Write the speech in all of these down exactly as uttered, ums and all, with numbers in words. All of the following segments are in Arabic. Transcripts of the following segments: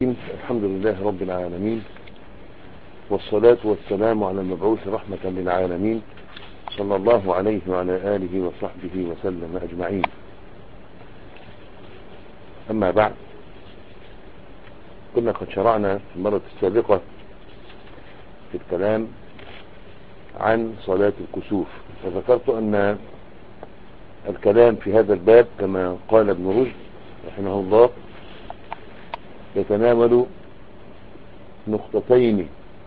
الحمد لله رب العالمين، والصلاة والسلام على المبعوث رحمة للعالمين صلى الله عليه وعلى آله وصحبه وسلم أجمعين. أما بعد، كنا قد شرعنا في المرة السابقة في الكلام عن صلاة الكسوف، وذكرت أن الكلام في هذا الباب كما قال ابن رشد رحمه الله يتناول نقطتين.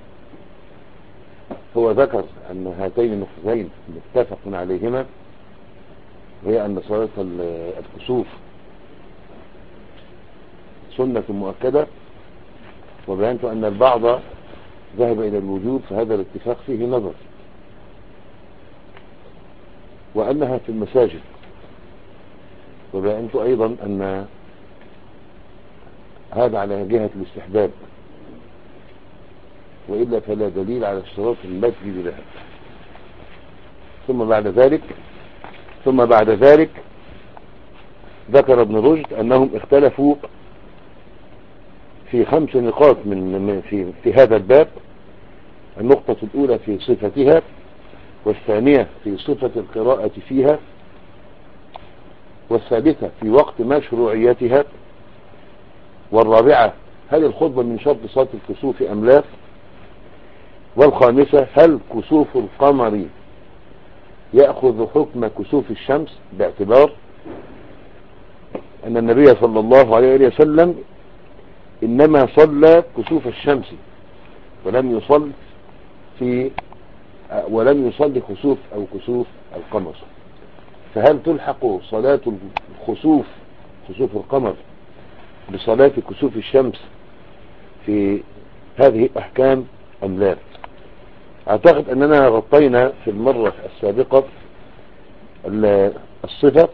هو ذكر أن هاتين النقطتين متفق عليهما، وهي أن صلاة الكسوف سنة مؤكدة، وبينت أن البعض ذهب إلى الوجوب، فهذا الاتفاق فيه نظر، وأنها في المساجد، وبينت أيضا أن هذا على جهة الاستحباب، وإلا فلا دليل على اشتراط المسجد لها. ثم بعد ذلك ثم بعد ذلك ذكر ابن رشد أنهم اختلفوا في خمس نقاط من في في هذا الباب. النقطة الأولى في صفتها، والثانية في صفة القراءة فيها، والثالثة في وقت مشروعيتها، والرابعة هل الخطبة من شرط صلاة الكسوف أم لا، والخامسة هل كسوف القمر يأخذ حكم كسوف الشمس، باعتبار أن النبي صلى الله عليه وسلم إنما صلى كسوف الشمس ولم يصل في ولم يصلي خسوف أو كسوف القمر. فهل تلحق صلاة الخسوف خسوف القمر بصلاة كسوف الشمس في هذه الأحكام أم لا؟ أعتقد أننا غطينا في المرة السابقة الصفة،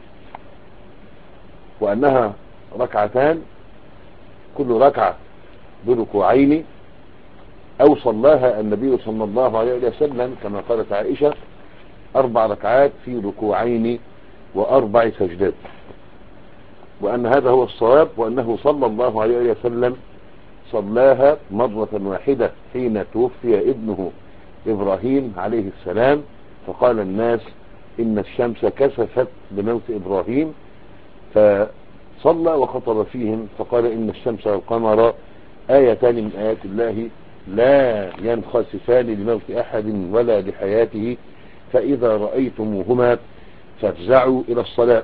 وأنها ركعتان كل ركعة بركوعين، أو صلاها النبي صلى الله عليه وسلم كما قالت عائشة أربع ركعات في ركوعين وأربع سجدات، وأن هذا هو الصواب، وأنه صلى الله عليه وسلم صلاها مرة واحدة حين توفي ابنه إبراهيم عليه السلام، فقال الناس إن الشمس كسفت بموت إبراهيم، فصلى وخطب فيهم فقال إن الشمس والقمر آيتان من آيات الله لا ينخسفان لموت أحد ولا لحياته، فإذا رأيتموهما فافزعوا إلى الصلاة.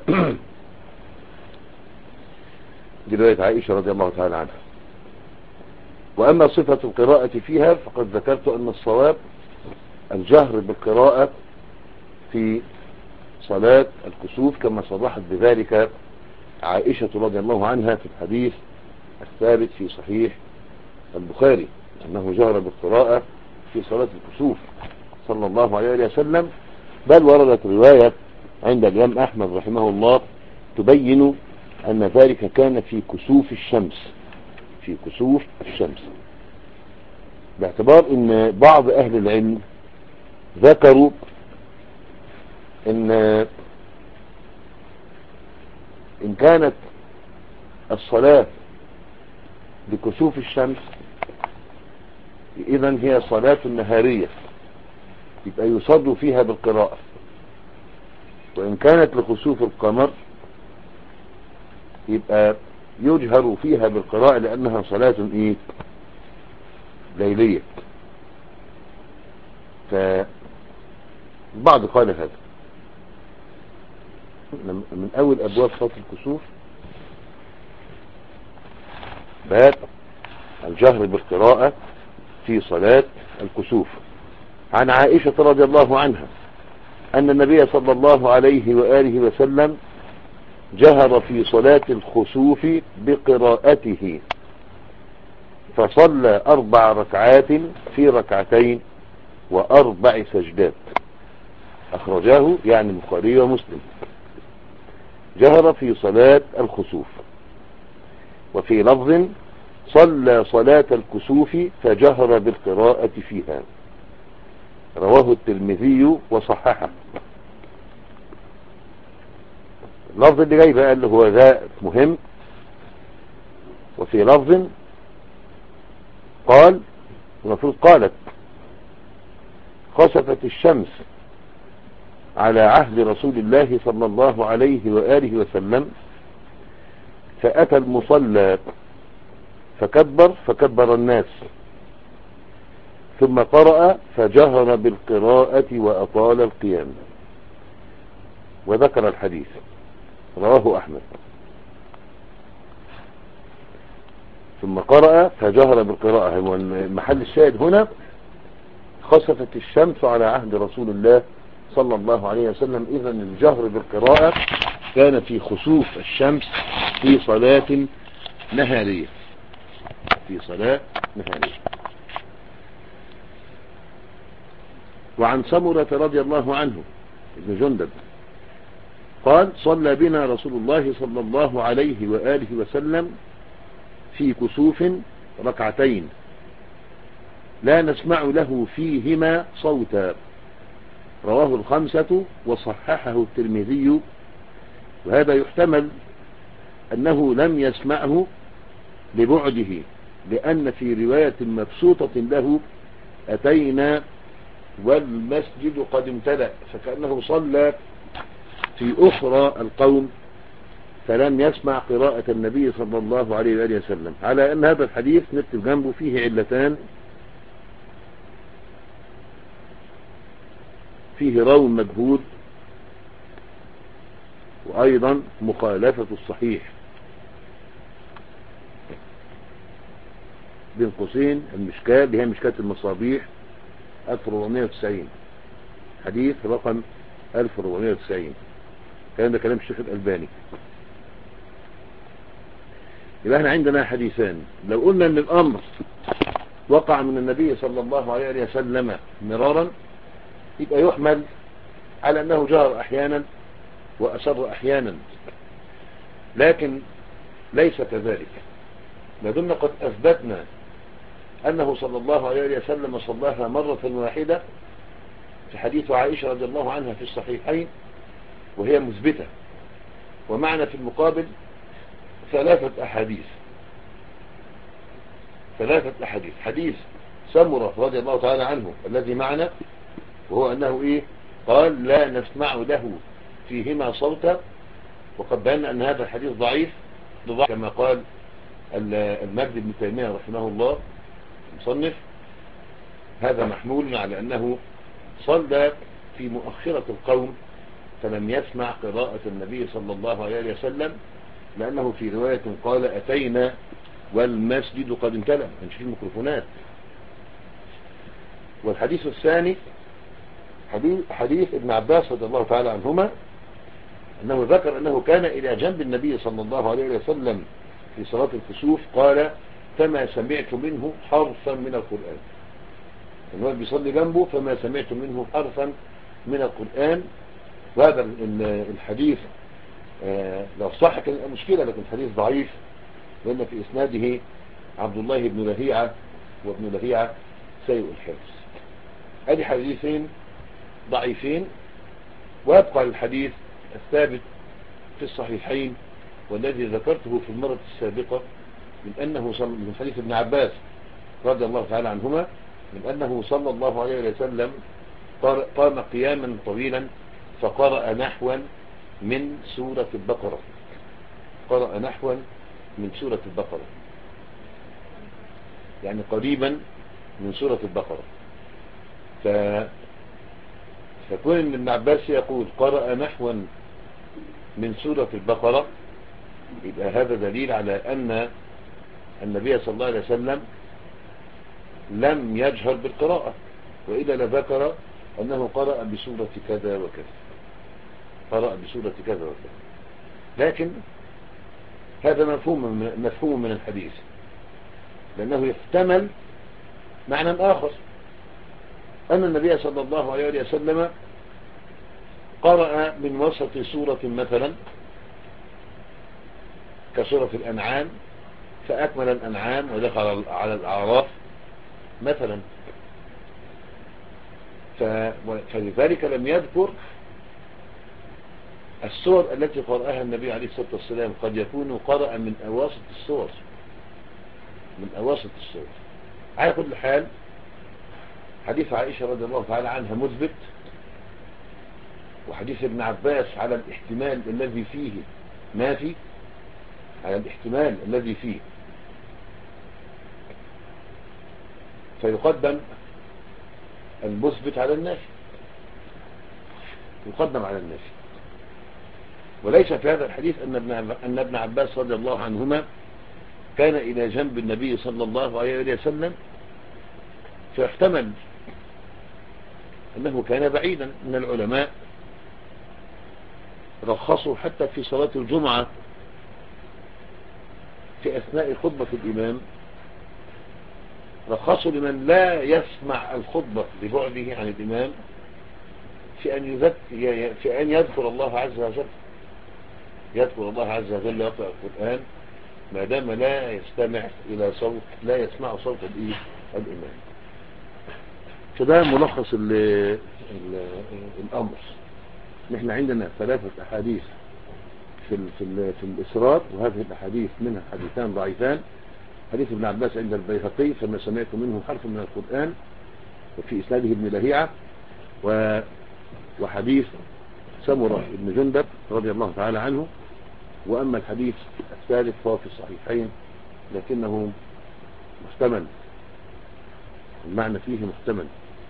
دي رواية عائشة رضي الله تعالى عنها. وأما صفة القراءة فيها فقد ذكرت أن الصواب الجهر بالقراءة في صلاة الكسوف، كما صرحت بذلك عائشة رضي الله عنها في الحديث الثابت في صحيح البخاري، أنه جهر بالقراءة في صلاة الكسوف صلى الله عليه وسلم. بل وردت رواية عند الإمام أحمد رحمه الله تبين أن ذلك كان في كسوف الشمس في كسوف الشمس باعتبار أن بعض أهل العلم ذكروا أن إن كانت الصلاة بكسوف الشمس إذن هي صلاة نهارية، يبقى يصد فيها بالقراءة، وإن كانت لخسوف القمر يبقى يجهر فيها بالقراءة لأنها صلاة إيه ليلية. فالبعض قال هذا من أول أبواب صلاة الكسوف باب الجهر بالقراءة في صلاة الكسوف. عن عائشة رضي الله عنها أن النبي صلى الله عليه وآله وسلم جهر في صلاة الخسوف بقراءته، فصلى أربع ركعات في ركعتين وأربع سجدات، أخرجاه يعني البخاري ومسلم. جهر في صلاة الخسوف. وفي لفظ صلى صلاة الكسوف فجهر بالقراءة فيها، رواه الترمذي وصححه. اللفظ اللي جاي بقى اللي هو ذا مهم، وفي لفظ قال، المفروض قالت: خسفت الشمس على عهد رسول الله صلى الله عليه وآله وسلم، فأتى المصلى فكبر فكبر الناس، ثم قرأ فجهر بالقراءة وأطال القيام. وذكر الحديث، رواه أحمد. ثم قرأ فجهر بالقراءة، هو المحل الشاهد هنا خسفت الشمس على عهد رسول الله صلى الله عليه وسلم. إذن الجهر بالقراءة كان في خسوف الشمس في صلاة نهارية، في صلاة نهارية. وعن سمرة رضي الله عنه ابن جندب قال: صلى بنا رسول الله صلى الله عليه وآله وسلم في كسوف ركعتين لا نسمع له فيهما صوتا، رواه الخمسة وصححه الترمذي. وهذا يحتمل أنه لم يسمعه لبعده، لأن في رواية مبسوطة له: أتينا والمسجد قد امتلأ، فكأنه صلى في أخرى القوم فلم يسمع قراءة النبي صلى الله عليه وآله وسلم. على أن هذا الحديث نكتب جنبه فيه علتان: فيه راو مجهول، وأيضا مخالفة الصحيح. بين قوسين المشكاة اللي هي مشكاة المصابيح ألف وأربعمائة وتسعين، حديث رقم ألف وأربعمائة وتسعين. كلام ده كلام الشيخ الألباني. يبقى احنا عندنا حديثان. لو قلنا ان الامر وقع من النبي صلى الله عليه وسلم مرارا، يبقى يحمل على انه جهر احيانا واسر احيانا، لكن ليس كذلك. لدينا قد اثبتنا انه صلى الله عليه وسلم صلاها مرة واحدة في حديث عائشة رضي الله عنها في الصحيحين، وهي مثبتة. ومعنا في المقابل ثلاثة أحاديث ثلاثة أحاديث حديث سمرة رضي الله تعالى عنه الذي معنا، وهو أنه إيه؟ قال: لا نسمع له فيهما صوتا. وقد بينا أن هذا الحديث ضعيف ضعيف كما قال المجد بن تيمية رحمه الله المصنف. هذا محمول على أنه صلى في مؤخرة القوم فلم يسمع قراءة النبي صلى الله عليه وسلم، لأنه في رواية قال: أتينا والمسجد قد امتلأ، مش في الميكروفونات. والحديث الثاني حديث, حديث ابن عباس رضي الله تعالى عنهما، أنه ذكر أنه كان إلى جنب النبي صلى الله عليه وسلم في صلاة الكسوف، قال: فما سمعت منه حرفا من القرآن. النبي بيصلي جنبه فما سمعت منه حرفا من القرآن. وهذا الحديث آه لو صح كان مشكلة، لكن الحديث ضعيف، لأن في إسناده عبد الله بن لهيعة، وابن لهيعة سيء الحفظ. هذه حديثين ضعيفين. ويبقى الحديث الثابت في الصحيحين والذي ذكرته في المرة السابقة، من أنه من حديث ابن عباس رضي الله تعالى عنهما، من أنه صلى الله عليه وسلم قام قياما طويلا فقرأ نحوا من سورة البقرة قرأ نحوا من سورة البقرة يعني قريبا من سورة البقرة. ف... فكون ابن عباس يقول قرأ نحوا من سورة البقرة، يبقى هذا دليل على أن النبي صلى الله عليه وسلم لم يجهر بالقراءة، وإذا لذكر أنه قرأ بسورة كذا وكذا قرأ بسورة كذا وكذا. لكن هذا مفهوم مفهوم من الحديث، لأنه يحتمل معنى آخر، أن النبي صلى الله عليه وسلم قرأ من وسط سورة مثلا كسورة الأنعام فأكمل الأنعام ودخل على الأعراف مثلا، فلذلك لم يذكر السور التي قرأها النبي عليه الصلاة والسلام. قد يكون قرأ من أواسط السور من أواسط السور على كل حال حديث عائشة رضي الله تعالى عنها مثبت، وحديث ابن عباس على الاحتمال الذي فيه ما في، على الاحتمال الذي فيه، فيقدم المثبت على النافي، يقدم على النافي. وليس في هذا الحديث أن ابن أن ابن عباس رضي الله عنهما كان إلى جنب النبي صلى الله عليه وسلم، فاحتمل أنه كان بعيدا. من العلماء رخصوا حتى في صلاة الجمعة في أثناء خطبة الإمام، رخصوا لمن لا يسمع الخطبة ببعده عن الإمام في أن يذكر في أن يذكر الله عز وجل، يذكر الله عز وجل يقرأ القرآن ما دام لا يستمع إلى صوت، لا يسمع صوت الإمام. فده ملخص ال ال الأمر. نحن عندنا ثلاثة أحاديث في ال في, ال في الإسراء، وهذه الأحاديث منها حديثان ضعيفان. حديث ابن عباس عند البيهقي فما سمعت منه حرف من القرآن، وفي إسناده ابن لهيعة، وحديث سمرة بن جندب رضي الله تعالى عنه. وأما الحديث الثالث فهو في الصحيحين لكنه محتمل، المعنى فيه محتمل.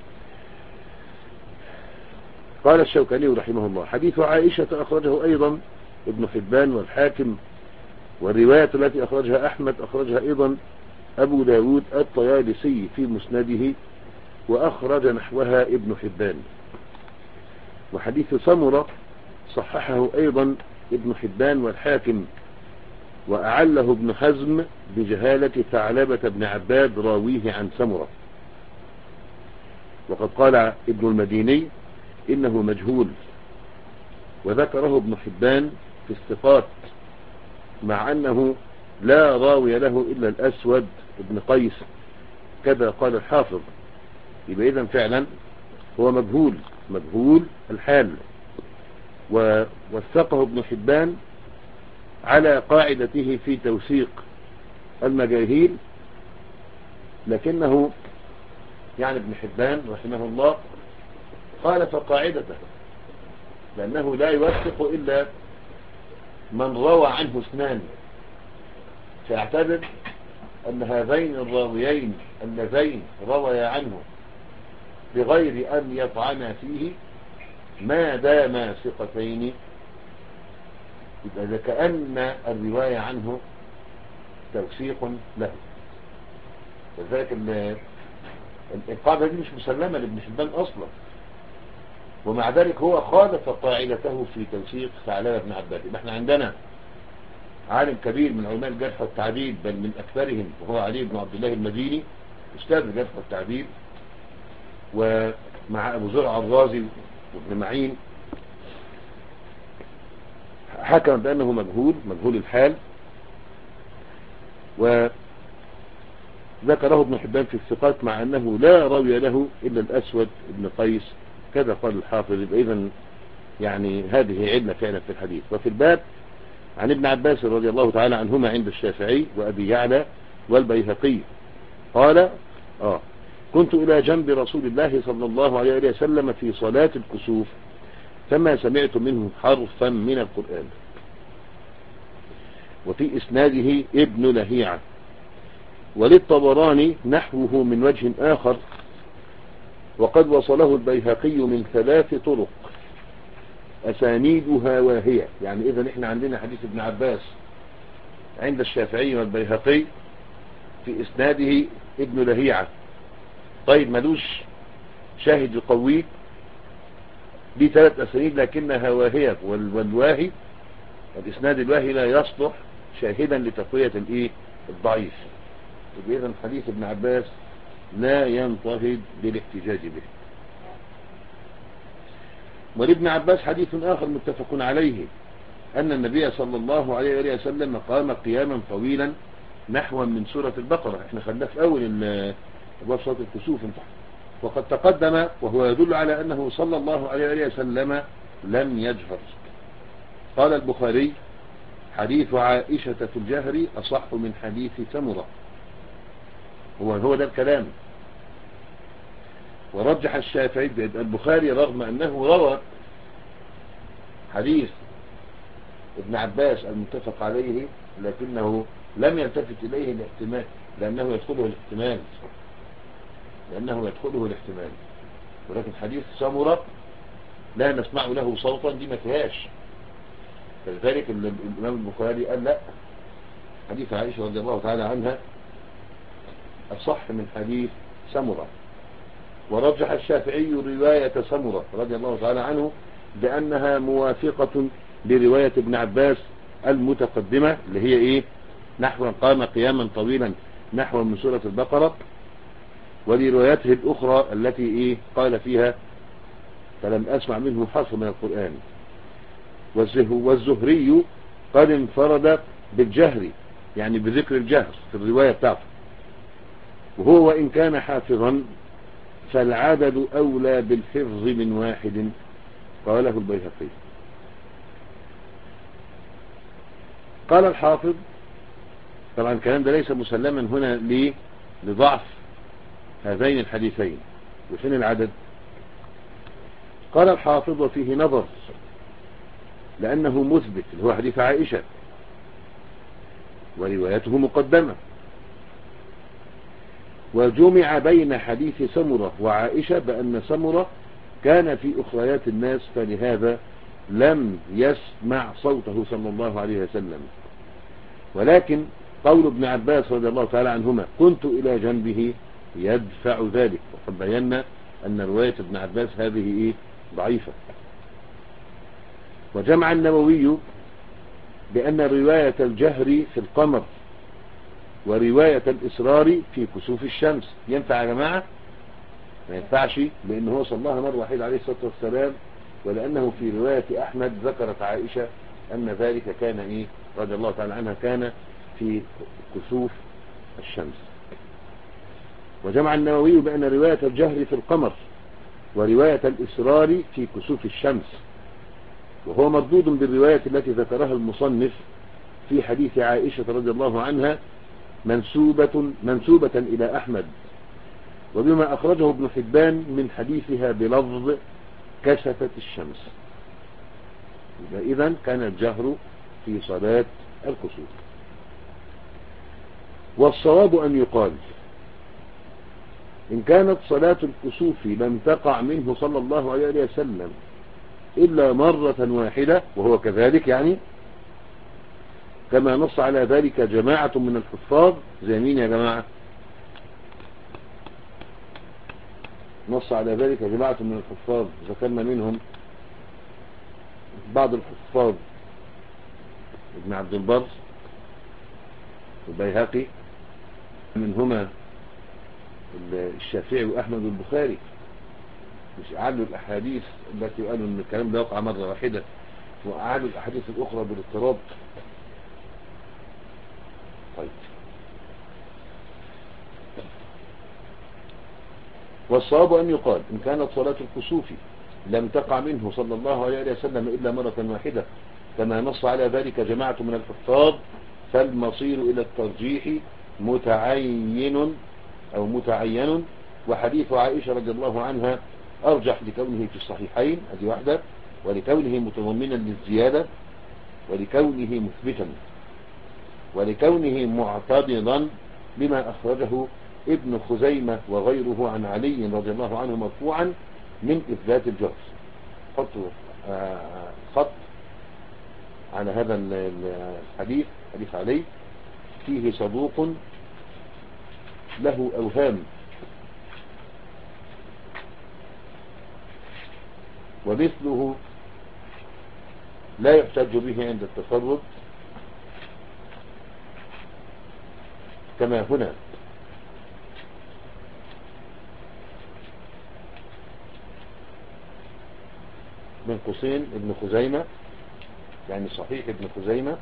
قال الشوكاني رحمه الله: حديث عائشة أخرجه أيضا ابن حبان والحاكم، والرواية التي أخرجها أحمد أخرجها أيضا أبو داود الطيالسي في مسنده، وأخرج نحوها ابن حبان. وحديث سمرة صححه أيضا ابن حبان والحاكم، وأعله ابن حزم بجهالة ثعلبة بن عباد راويه عن سمرة. وقد قال ابن المديني إنه مجهول، وذكره ابن حبان في الثقات، مع أنه لا راوي له إلا الأسود بن قيس، كذا قال الحافظ. يبقى إذن فعلا هو مجهول، مجهول الحال. ووثقه ابن حبان على قاعدته في توثيق المجاهيل، لكنه يعني ابن حبان رحمه الله خالف قاعدته، لأنه لا يوثق إلا من روى عنه اثنان، فيعتبر أن هذين الراويين اللذين رويا عنه بغير أن يطعنا فيه ما داما ثقتين، يبقى كأن الرواية عنه توثيق له. لذلك القاعدة دي مش مسلمة لابن حبان أصلا، ومع ذلك هو خالف قاعدته في توثيق ثعلبة بن عباد. احنا عندنا عالم كبير من علماء الجرح والتعديل، بل من أكثرهم، وهو علي بن عبد الله المديني أستاذ الجرح والتعديل، ومع أبو زرع الرازي وابن معين، حكم بأنه مجهول، مجهول الحال. وذكره ابن حبان في الثقات مع أنه لا راوي له إلا الأسود بن قيس، كذا قال الحافظ. إذن يعني هذه علة فعلا في الحديث. وفي الباب عن ابن عباس رضي الله تعالى عنهما عند الشافعي وأبي يعلى والبيهقي قال: آه كنت إلى جنب رسول الله صلى الله عليه وسلم في صلاة الكسوف، فما سمعت منه حرفا من القرآن. وفي إسناده ابن لهيعة. وللطبراني نحوه من وجه آخر، وقد وصله البيهقي من ثلاث طرق أسانيدها واهية. يعني إذا إحنا عندنا حديث ابن عباس عند الشافعي والبيهقي في إسناده ابن لهيعة، طيب ملوش شاهد يقويه، دي ثلاث أسانيد لكنها واهية، والواهي الإسناد الواهي لا يصلح شاهدا لتقوية الإيه الضعيف. إذا حديث ابن عباس لا ينتهض بالاحتجاج به. ولابن عباس حديث آخر متفق عليه أن النبي صلى الله عليه وسلم قام قياما طويلا نحو من سورة البقرة. احنا خدناه في أول أبواب صلاة الكسوف، وقد تقدم، وهو يدل على أنه صلى الله عليه وسلم لم يجهر. قال البخاري: حديث عائشة في الجهر أصح من حديث سمرة. هو هو ده الكلام. ورجح الشافعي البخاري رغم أنه روى حديث ابن عباس المتفق عليه، لكنه لم يلتفت إليه الاحتمال، لأنه يدخله الاحتمال لأنه يدخله الاحتمال ولكن حديث سمرة لا نسمع له صوتا دي ما فيهاش. فلذلك الإمام البخاري قال لا، حديث عائشة رضي الله تعالى عنها أصح من حديث سمرة. ورجح الشافعي رواية سمرة رضي الله تعالى عنه بأنها موافقة لرواية ابن عباس المتقدمة اللي هي إيه؟ نحو قام قياما طويلا نحو من سورة البقرة، ولرواياته الأخرى التي إيه قال فيها فلم أسمع منه حرف من القرآن. والزهري قد انفرد بالجهر، يعني بذكر الجهر في الرواية بتاعته، وهو وإن كان حافظا فالعدد أولى بالحفظ من واحد، قاله البيهقي. قال الحافظ، طبعا الكلام ده ليس مسلما هنا ليه؟ لضعف هذين الحديثين. وفين العدد؟ قال الحافظ وفيه نظر، لأنه مثبت اللي هو حديث عائشة وروايته مقدمة، وجمع بين حديث سمرة وعائشة بأن سمرة كان في أخريات الناس، فلهذا لم يسمع صوته صلى الله عليه وسلم. ولكن قول ابن عباس رضي الله تعالى عنهما كنت إلى جنبه يدفع ذلك، وقد بينا أن رواية ابن عباس هذه إيه؟ ضعيفة. وجمع النووي بأن رواية الجهر في القمر ورواية الإسرار في كسوف الشمس ينفع يا جماعة؟ ما ينفعش، لأنه صلى الله مرة واحدة عليه الصلاة والسلام، ولأنه في رواية أحمد ذكرت عائشة أن ذلك كان إيه رضي الله تعالى عنها كان في كسوف الشمس. وجمع النووي بأن رواية الجهر في القمر ورواية الإسرار في كسوف الشمس، وهو مردود بالرواية التي ذكرها المصنف في حديث عائشة رضي الله عنها منسوبة, منسوبة إلى أحمد، وبما أخرجه ابن حبان من حديثها بلفظ كسفت الشمس. إذن كان الجهر في صلاة الكسوف. والصواب أن يقال إن كانت صلاة الكسوف لم تقع منه صلى الله عليه وسلم إلا مرة واحدة، وهو كذلك يعني، كما نص على ذلك جماعة من الحفاظ. زي مين يا جماعة؟ نص على ذلك جماعة من الحفاظ، ذكرنا منهم بعض الحفاظ ابن عبد البر والبيهقي، منهما الشافعي وأحمد والبخاري، مش أعادوا الأحاديث التي قالوا أن الكلام ده وقع مرة واحدة، وأعادوا الأحاديث الأخرى بالاضطراب. طيب، والصواب أن يقال إن كانت صلاة الكسوف لم تقع منه صلى الله عليه وسلم إلا مرة واحدة كما نص على ذلك جماعة من الحفاظ، فالمصير إلى الترجيح متعين أو متعين. وحديث عائشة رضي الله عنها أرجح لكونه في الصحيحين، هذه واحدة، ولكونه متضمنا للزيادة، ولكونه مثبتا، ولكونه معتضدا بما أخرجه ابن خزيمة وغيره عن علي رضي الله عنه مرفوعا من إثبات الجهر. حطوا خط على هذا الحديث، حديث علي فيه صدوق له أوهام، ومثله لا يحتج به عند التفرد كما هنا. من قوسين ابن خزيمة، يعني صحيح ابن خزيمة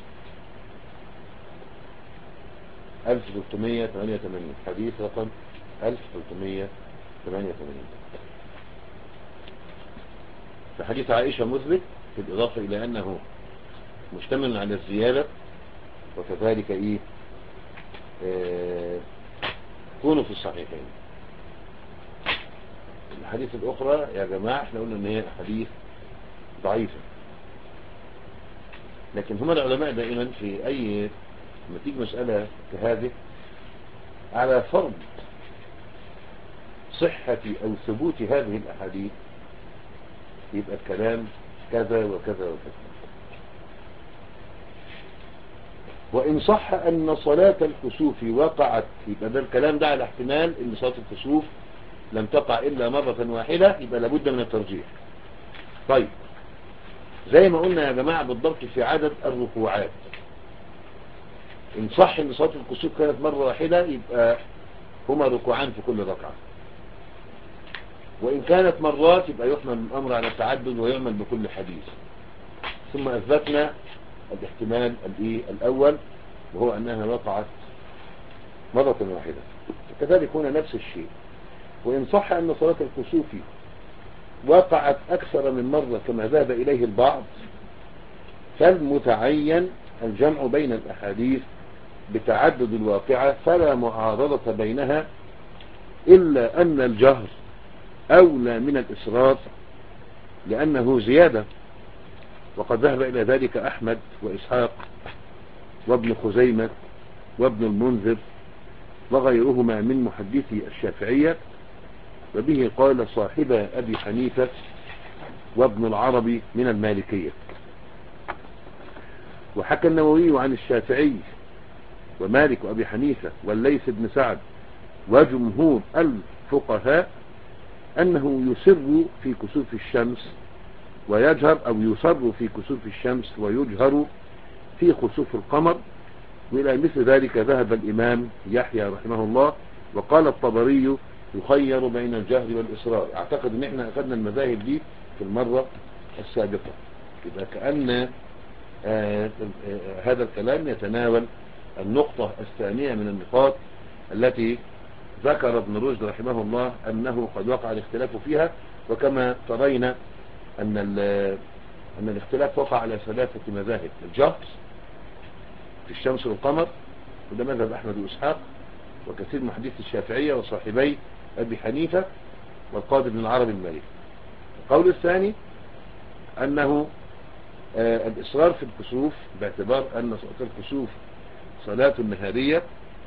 ألف وثلاثمائة وثمانية وثمانين، حديث رقم ألف وثلاثمائة وثمانية وثمانين. فحديث عائشة مثبت، في الإضافة إلى أنه مشتمل على الزيادة، وكذلك إيه آه تكون في الصحيحين. الحديث الأخرى يا جماعة احنا قلنا ان هي حديث ضعيفة، لكن هم العلماء دائما في أي لما تيجي مسألة كهذه على فرض صحة أو ثبوت هذه الأحاديث يبقى الكلام كذا وكذا وكذا. وإن صح أن صلاة الكسوف وقعت، يبقى ده الكلام ده على احتمال أن صلاة الكسوف لم تقع إلا مرة واحدة، يبقى لابد من الترجيح. طيب زي ما قلنا يا جماعة بالضبط في عدد الركوعات، إن صح أن صلاة الكسوف كانت مرة واحدة يبقى هما ركوعان في كل ركعة، وإن كانت مرات يبقى يحمل الأمر على التعدد ويعمل بكل حديث. ثم أثبتنا الاحتمال الأول وهو أنها وقعت مرة واحدة، كذلك هنا نفس الشيء. وإن صح أن صلاة الكسوف وقعت أكثر من مرة كما ذهب إليه البعض، فالمتعين الجمع بين الأحاديث بتعدد الواقعة، فلا معارضة بينها، إلا أن الجهر أولى من الإسراف لأنه زيادة، وقد ذهب إلى ذلك أحمد وإسحاق وابن خزيمة وابن المنذر وغيرهما من محدثي الشافعية، وبه قال صاحب أبي حنيفة وابن العربي من المالكية. وحكى النووي عن الشافعي ومالك وأبي حنيفة والليث بن سعد وجمهور الفقهاء أنه يسر في كسوف الشمس ويجهر، أو يسر في كسوف الشمس ويجهر في خسوف القمر. وإلى مثل ذلك ذهب الإمام يحيى رحمه الله. وقال الطبري يخير بين الجهر والإصرار. أعتقد أن احنا أخذنا المذاهب دي في المرة السابقة، إذا كأن آه آه هذا الكلام يتناول النقطة الثانية من النقاط التي ذكر ابن رشد رحمه الله أنه قد وقع الاختلاف فيها. وكما ترين أن, أن الاختلاف وقع على ثلاثة مذاهب: الجهر في الشمس والقمر، وده مذهب أحمد وإسحاق وكثير من محدثي الشافعية وصاحبي أبي حنيفة والقاضي بن العربي المالكي. القول الثاني أنه آه الإصرار في الكسوف، باعتبار أن صلاة الكسوف صلاة نهارية،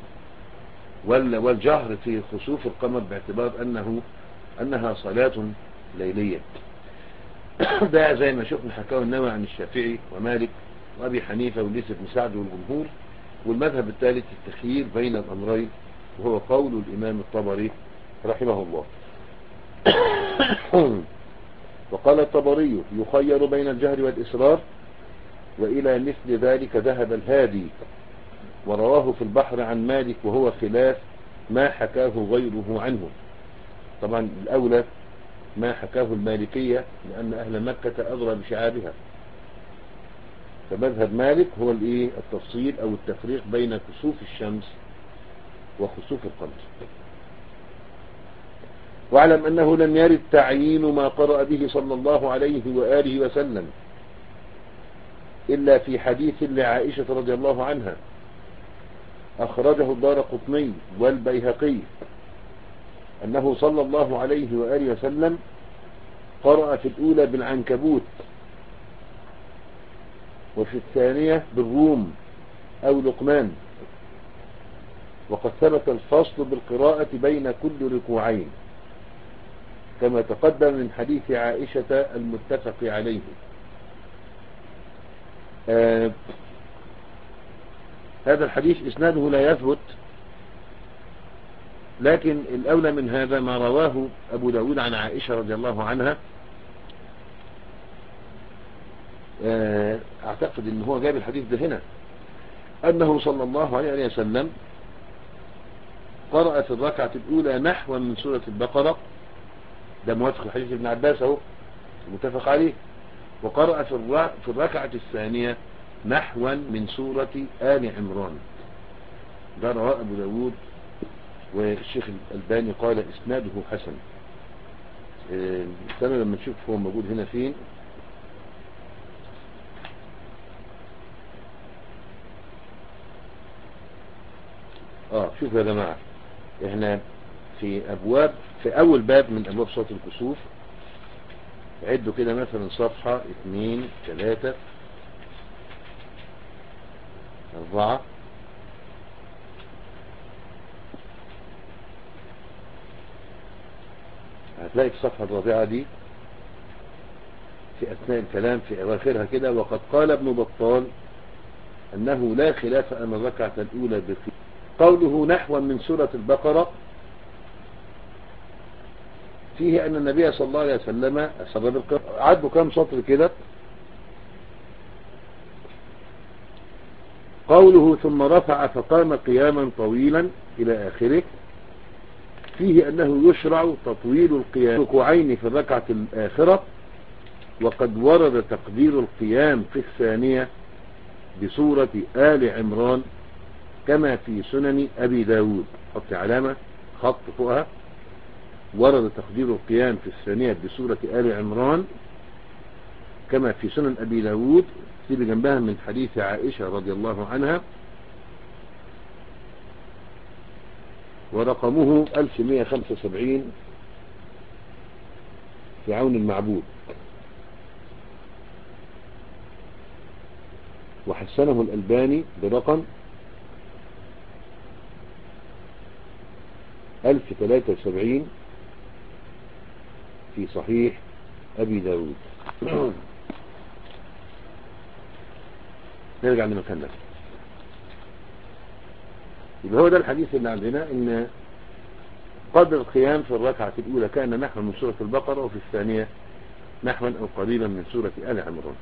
والجهر في خسوف القمر باعتبار أنه أنها صلاة ليلية. ده زي ما شفنا حكاوى النووي عن الشافعي ومالك وأبي حنيفة والليث بن سعد والجمهور. والمذهب الثالث التخيير بين الأمرين، وهو قول الإمام الطبري رحمه الله. وقال الطبري يخير بين الجهر والإصرار، وإلى مثل ذلك ذهب الهادي ورواه في البحر عن مالك، وهو خلاف ما حكاه غيره عنه. طبعا الأولى ما حكاه المالكية، لأن أهل مكة أدرى بشعابها، فمذهب مالك هو الإيه التفصيل أو التفريق بين كسوف الشمس وخسوف القمر. واعلم أنه لم يرد تعيين ما قرأ به صلى الله عليه وآله وسلم إلا في حديث لعائشة رضي الله عنها أخرجه الدارقطني والبيهقي، أنه صلى الله عليه وآله وسلم قرأ في الأولى بالعنكبوت وفي الثانية بالروم أو لقمان. وقد ثبت الفصل بالقراءة بين كل ركوعين كما تقدم من حديث عائشة المتفق عليه. آه هذا الحديث إسناده لا يثبت، لكن الأولى من هذا ما رواه أبو داود عن عائشة رضي الله عنها. آه أعتقد أنه هو جاب الحديث ده هنا، أنه صلى الله عليه وسلم قرأ في الركعة الأولى نحو من سورة البقرة، ده موافق الحديث ابن عباس اهو متفق عليه. وقرأ في الركعة الثانية نحوا من سورة آل عمران، ده رواه أبو داود، والشيخ الألباني قال إسناده حسن. استنى لما نشوف هو موجود هنا فين. اه شوف يا جماعة، احنا في ابواب، في اول باب من ابواب صلاة الكسوف، عدوا كده مثلا صفحة اثنين ثلاثة اربعة هتلاقي في الصفحة الرابعة دي في اثناء الكلام في اواخرها كده: وقد قال ابن بطال انه لا خلاف ان الركعة الاولى بقيام. قوله نحوا من سورة البقرة فيه ان النبي صلى الله عليه وسلم سبب عدوا كام سطر كده. قوله ثم رفع فقام قياما طويلا الى اخره فيه انه يشرع تطويل القيام ركوعين في الركعة الاخرة، وقد ورد تقدير القيام في الثانية بسورة آل عمران كما في سنن أبي داود. حط علامة خط فوقها: ورد تقدير القيام في الثانية بسورة آل عمران كما في سنن أبي داود. سيب جنبها من حديث عائشة رضي الله عنها، ورقمه ألف ومئة وخمسة وسبعين في عون المعبود، وحسنه الألباني برقم ألف وثلاثة وسبعين في صحيح أبي داود. نرجع لمكاننا. يبقى هو ده الحديث اللي عندنا، ان قدر القيام في الركعة الأولى كان نحو من سورة البقرة، وفي الثانية نحوا أو قريبا من سورة آل عمران.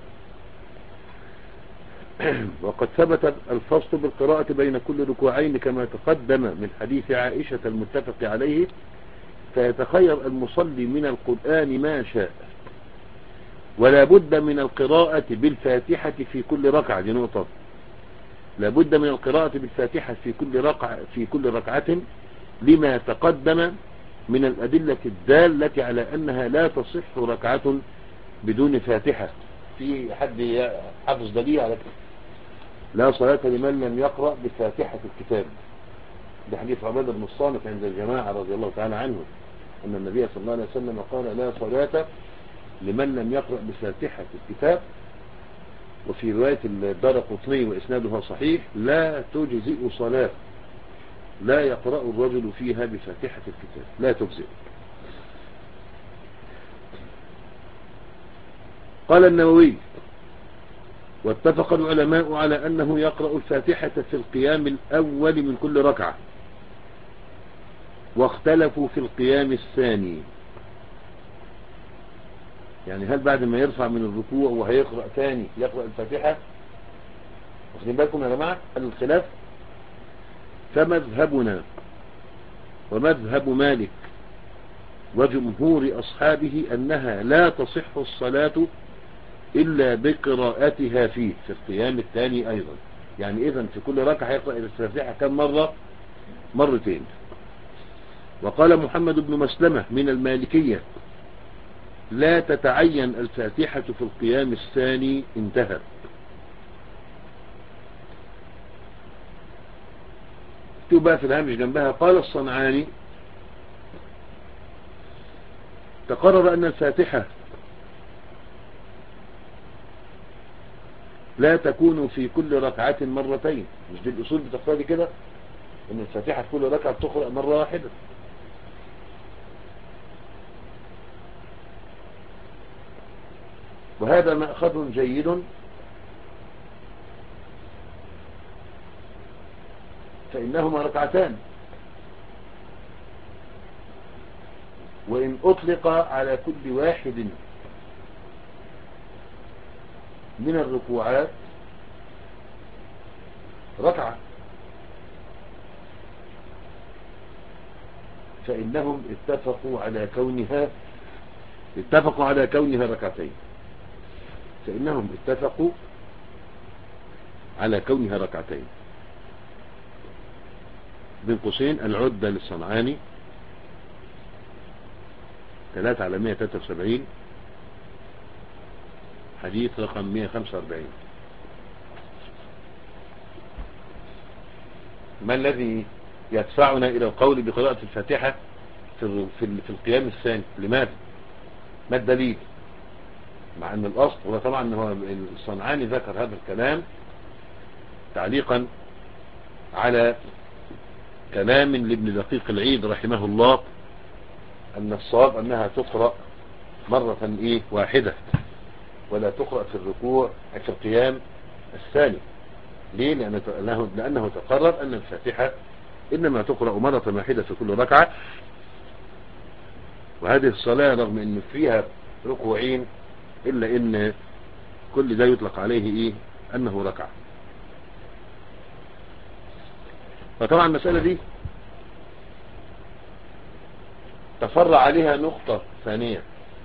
وقد ثبت الفصل بالقراءة بين كل ركوعين كما تقدم من حديث عائشة المتفق عليه، فيتخير المصلي من القرآن ما شاء، ولا بد من القراءة بالفاتحة في كل ركعة. دي نقطة: لا بد من القراءة بالفاتحة في كل ركعة في كل ركعة لما تقدم من الأدلة الدالة على أنها لا تصح ركعة بدون فاتحة. في حد حافظ دليل على كده؟ لا صلاة لمن لم يقرأ بفاتحة الكتاب. ده حديث عبادة بن الصامت عند الجماعة رضي الله تعالى عنه، أن النبي صلى الله عليه وسلم قال: لا صلاة لمن لم يقرأ بفاتحة الكتاب. وفي رواية الدارقطني وإسنادها صحيح: لا تجزئ صلاة لا يقرأ الرجل فيها بفاتحة الكتاب، لا تجزئ. قال النووي: واتفق العلماء على أنه يقرأ الفاتحة في القيام الأول من كل ركعة، واختلفوا في القيام الثاني. يعني هل بعد ما يرفع من الركوع وهيقرأ ثاني يقرأ الفاتحة؟ واخدين بالكم يا جماعة الخلاف؟ فمذهبنا ومذهب مالك وجمهور أصحابه أنها لا تصح الصلاة إلا بقراءتها فيه في القيام الثاني أيضا. يعني إذن في كل ركعة يقرأ الفاتحة كم مرة؟ مرتين. وقال محمد بن مسلمة من المالكية: لا تتعين الفاتحة في القيام الثاني. انتهى. تبقى في الهامش جنبها: قال الصنعاني: تقرر أن الفاتحة لا تكون في كل ركعة مرتين. مش دي الأصول بتقتضي كده؟ أن الفاتحة في كل ركعة تقرأ مرة واحدة. وهذا مأخذ جيد، فإنهما ركعتان، وإن أطلق على كل واحد من الركوعات ركعة، فإنهم اتفقوا على كونها اتفقوا على كونها ركعتين فإنهم اتفقوا على كونها ركعتين. بين قوسين: العدة للصنعاني ثلاثة على مئة وثلاثة وسبعين، حديث رقم مئة وخمسة وأربعين. ما الذي يدفعنا إلى القول بقراءة الفاتحة في في القيام الثاني. لماذا؟ ما الدليل؟ مع أن الأصل هو طبعا هو الصنعاني ذكر هذا الكلام تعليقا على كلام لابن دقيق العيد رحمه الله أن الصواب أنها تقرأ مرة إيه واحدة ولا تقرأ في الركوع في القيام الثاني. ليه؟ لأنه, لأنه تقرر أن الفاتحة إنما تقرأ مرة واحدة في كل ركعة، وهذه الصلاة رغم أن فيها ركوعين إلا أن كل ده يطلق عليه إيه أنه ركعة. فطبعا المسألة دي تفرع عليها نقطة ثانية.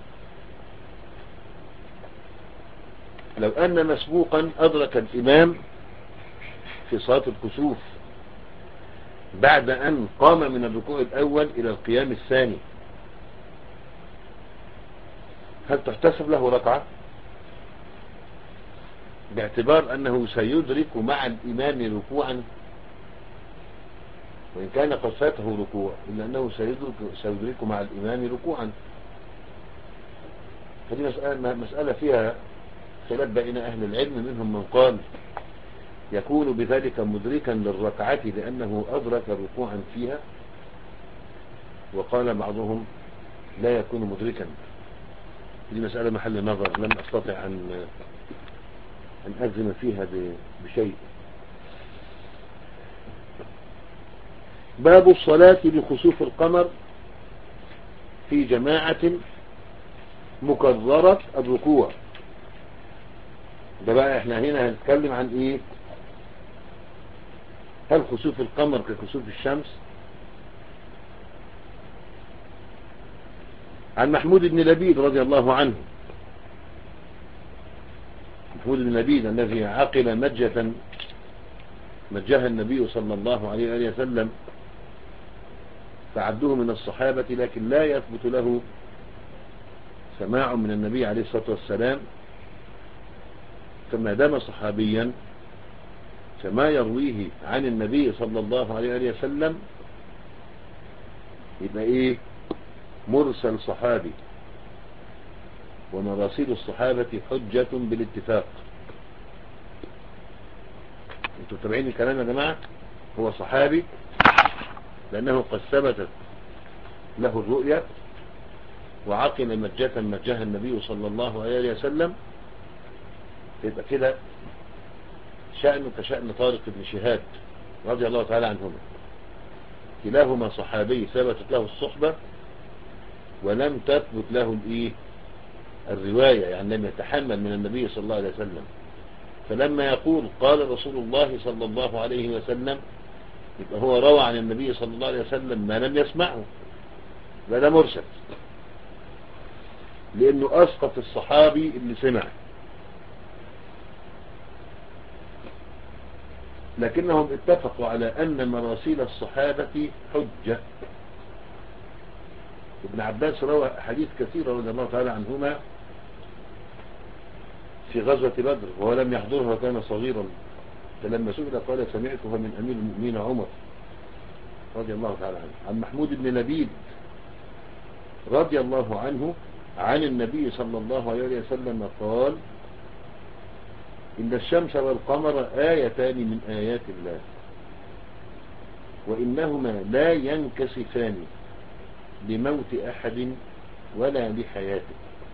لو أن مسبوقا أدرك الإمام في صلاة الكسوف بعد أن قام من الركوع الأول إلى القيام الثاني، هل تحتسب له ركعة؟ باعتبار أنه سيدرك مع الإمام ركوعا، وإن كان قد فاته ركوع إلا أنه سيدرك, سيدرك مع الإمام ركوعا. هذه مسألة, مسألة فيها خلاف بين أهل العلم، منهم من قال يكون بذلك مدركا للركعة لأنه أدرك ركوعا فيها، وقال بعضهم لا يكون مدركا. دي مسألة محل نظر لم أستطع أن أن أجزم فيها بشيء. باب الصلاة لخسوف القمر في جماعة مكررة الركوع. ده بقى احنا هنا هنتكلم عن ايه؟ هل خسوف القمر كخسوف الشمس؟ عن محمود بن لبيد رضي الله عنه، محمود بن لبيد الذي عقل مجة مجها النبي صلى الله عليه وآله وسلم فعدوه من الصحابة، لكن لا يثبت له سماع من النبي عليه الصلاة والسلام، فما دام صحابيا فما يرويه عن النبي صلى الله عليه وآله وسلم يبقى ايه؟ مرسل صحابي، ومراسيل الصحابة حجة بالاتفاق. انتوا تابعين الكلام يا جماعة؟ هو صحابي لأنه قد ثبتت له الرؤية وعقل مجة مجها النبي صلى الله عليه وسلم، يبقى كده شأنه كشأن طارق بن شهاب رضي الله تعالى عنهما، كلاهما صحابي ثبتت له الصحبة ولم تثبت له الايه الرواية، يعني لم يتحمل من النبي صلى الله عليه وسلم. فلما يقول قال رسول الله صلى الله عليه وسلم يبقى هو روى عن النبي صلى الله عليه وسلم ما لم يسمعه، ده مرسل، لأنه أسقط الصحابي اللي سمع. لكنهم اتفقوا على أن مراسيل الصحابة حجة. ابن عباس روى حديث كثير رضي الله تعالى عنهما في غزوة بدر وهو لم يحضرها وكان صغيرا، فلما سئل قال سمعتها من أمير المؤمنين عمر رضي الله تعالى عنه. عن محمود بن لبيد رضي الله عنه عن النبي صلى الله عليه وسلم قال إن الشمس والقمر آيتان من آيات الله وإنهما لا ينكسفان لموت أحد ولا لحياته،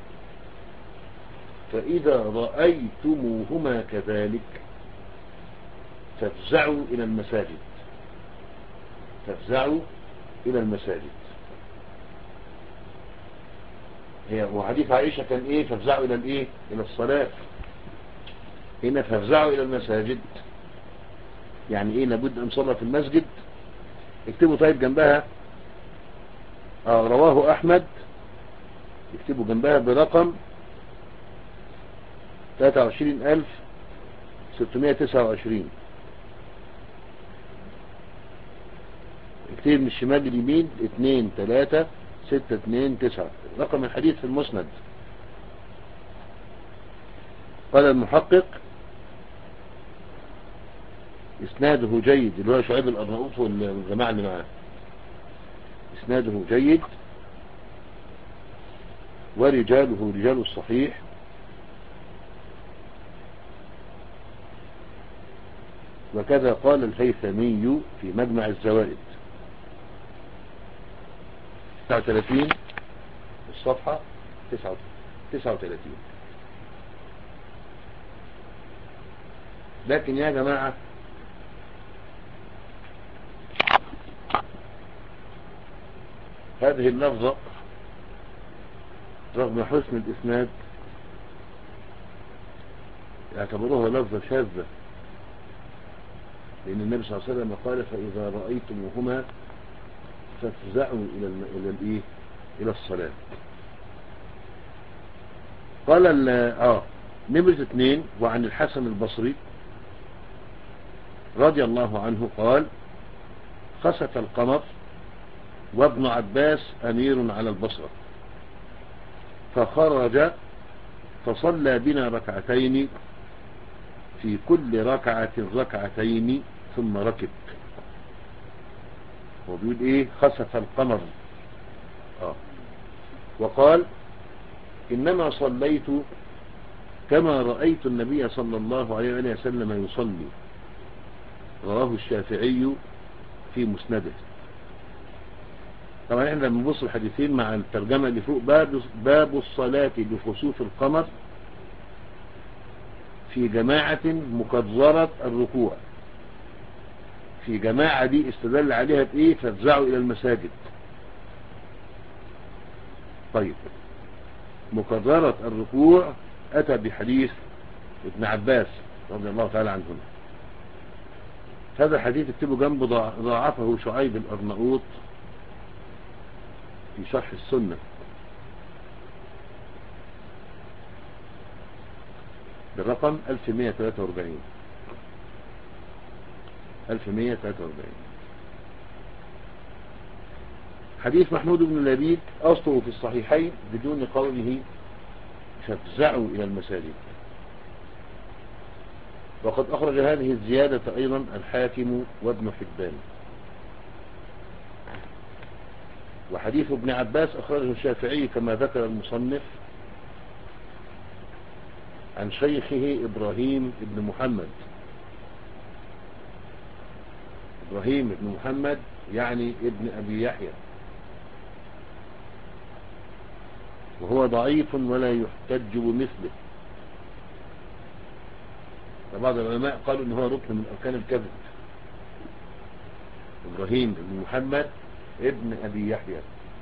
فإذا رأيتموهما كذلك فافزعوا إلى المساجد فافزعوا إلى المساجد. هي وحديث عائشة كان إيه؟ فافزعوا إلى الإيه؟ إلى الصلاة. هنا فافزعوا إلى المساجد يعني إيه؟ لابد أن صلى في المسجد. اكتبوا طيب جنبها آه رواه أحمد، اكتبوا جنبها برقم ثلاثة وعشرين ألف ستمائة وتسعة وعشرين. اكتب من الشمال لليمين اتنين تلاتة ستة اتنين تسعة، رقم الحديث في المسند. قال المحقق إسناده جيد، اللي هو شعيب الأرناؤوط والجماعة اللي معاه، إسناده جيد ورجاله رجال الصحيح، وكذا قال الهيثمي في مجمع الزوائد. تسعة وثلاثين الصفحة تسعة وثلاثين. لكن يا جماعة هذه اللفظة رغم حسن الإسناد يعتبروها لفظة شاذة، لأن النبي صلى الله عليه وسلم قال فإذا رأيتموهما فافزعوا إلى الم... إلى الإيه؟ إلى الصلاة. قال ال... آه نمرة اثنين، وعن الحسن البصري رضي الله عنه قال خسف القمر وابن عباس أمير على البصرة، فخرج فصلى بنا ركعتين، في كل ركعة ركعتين ثم ركب. هو بيقول ايه؟ خسف القمر. آه. وقال إنما صليت كما رأيت النبي صلى الله عليه وسلم يصلي. رواه الشافعي في مسنده. طبعا احنا لما نبص الحديثين مع الترجمة اللي فوق، باب, باب الصلاة بخسوف القمر في جماعة مكررة الركوع. في جماعة دي استدل عليها بإيه؟ فافزعوا إلى المساجد. طيب مكررة الركوع أتى بحديث ابن عباس رضي الله تعالى عنهما. هذا الحديث اكتبوا جنبه ضاعفه شعيب الأرناؤوط في شرح السنة بالرقم ألف ومئة وثلاثة وأربعين ألف ومئة وثلاثة وأربعين. حديث محمود بن لبيد أصله في الصحيحين بدون قوله فافزعوا إلى المساجد. وقد أخرج هذه الزيادة أيضا الحاكم وابن حبان. وحديث ابن عباس أخرجه الشافعي كما ذكر المصنف عن شيخه إبراهيم ابن محمد. إبراهيم ابن محمد يعني ابن أبي يحيى، وهو ضعيف ولا يحتج بمثله. بعض العلماء قالوا إنه هو ركن من أركان الكذب. إبراهيم ابن محمد ابن أبي يحيى.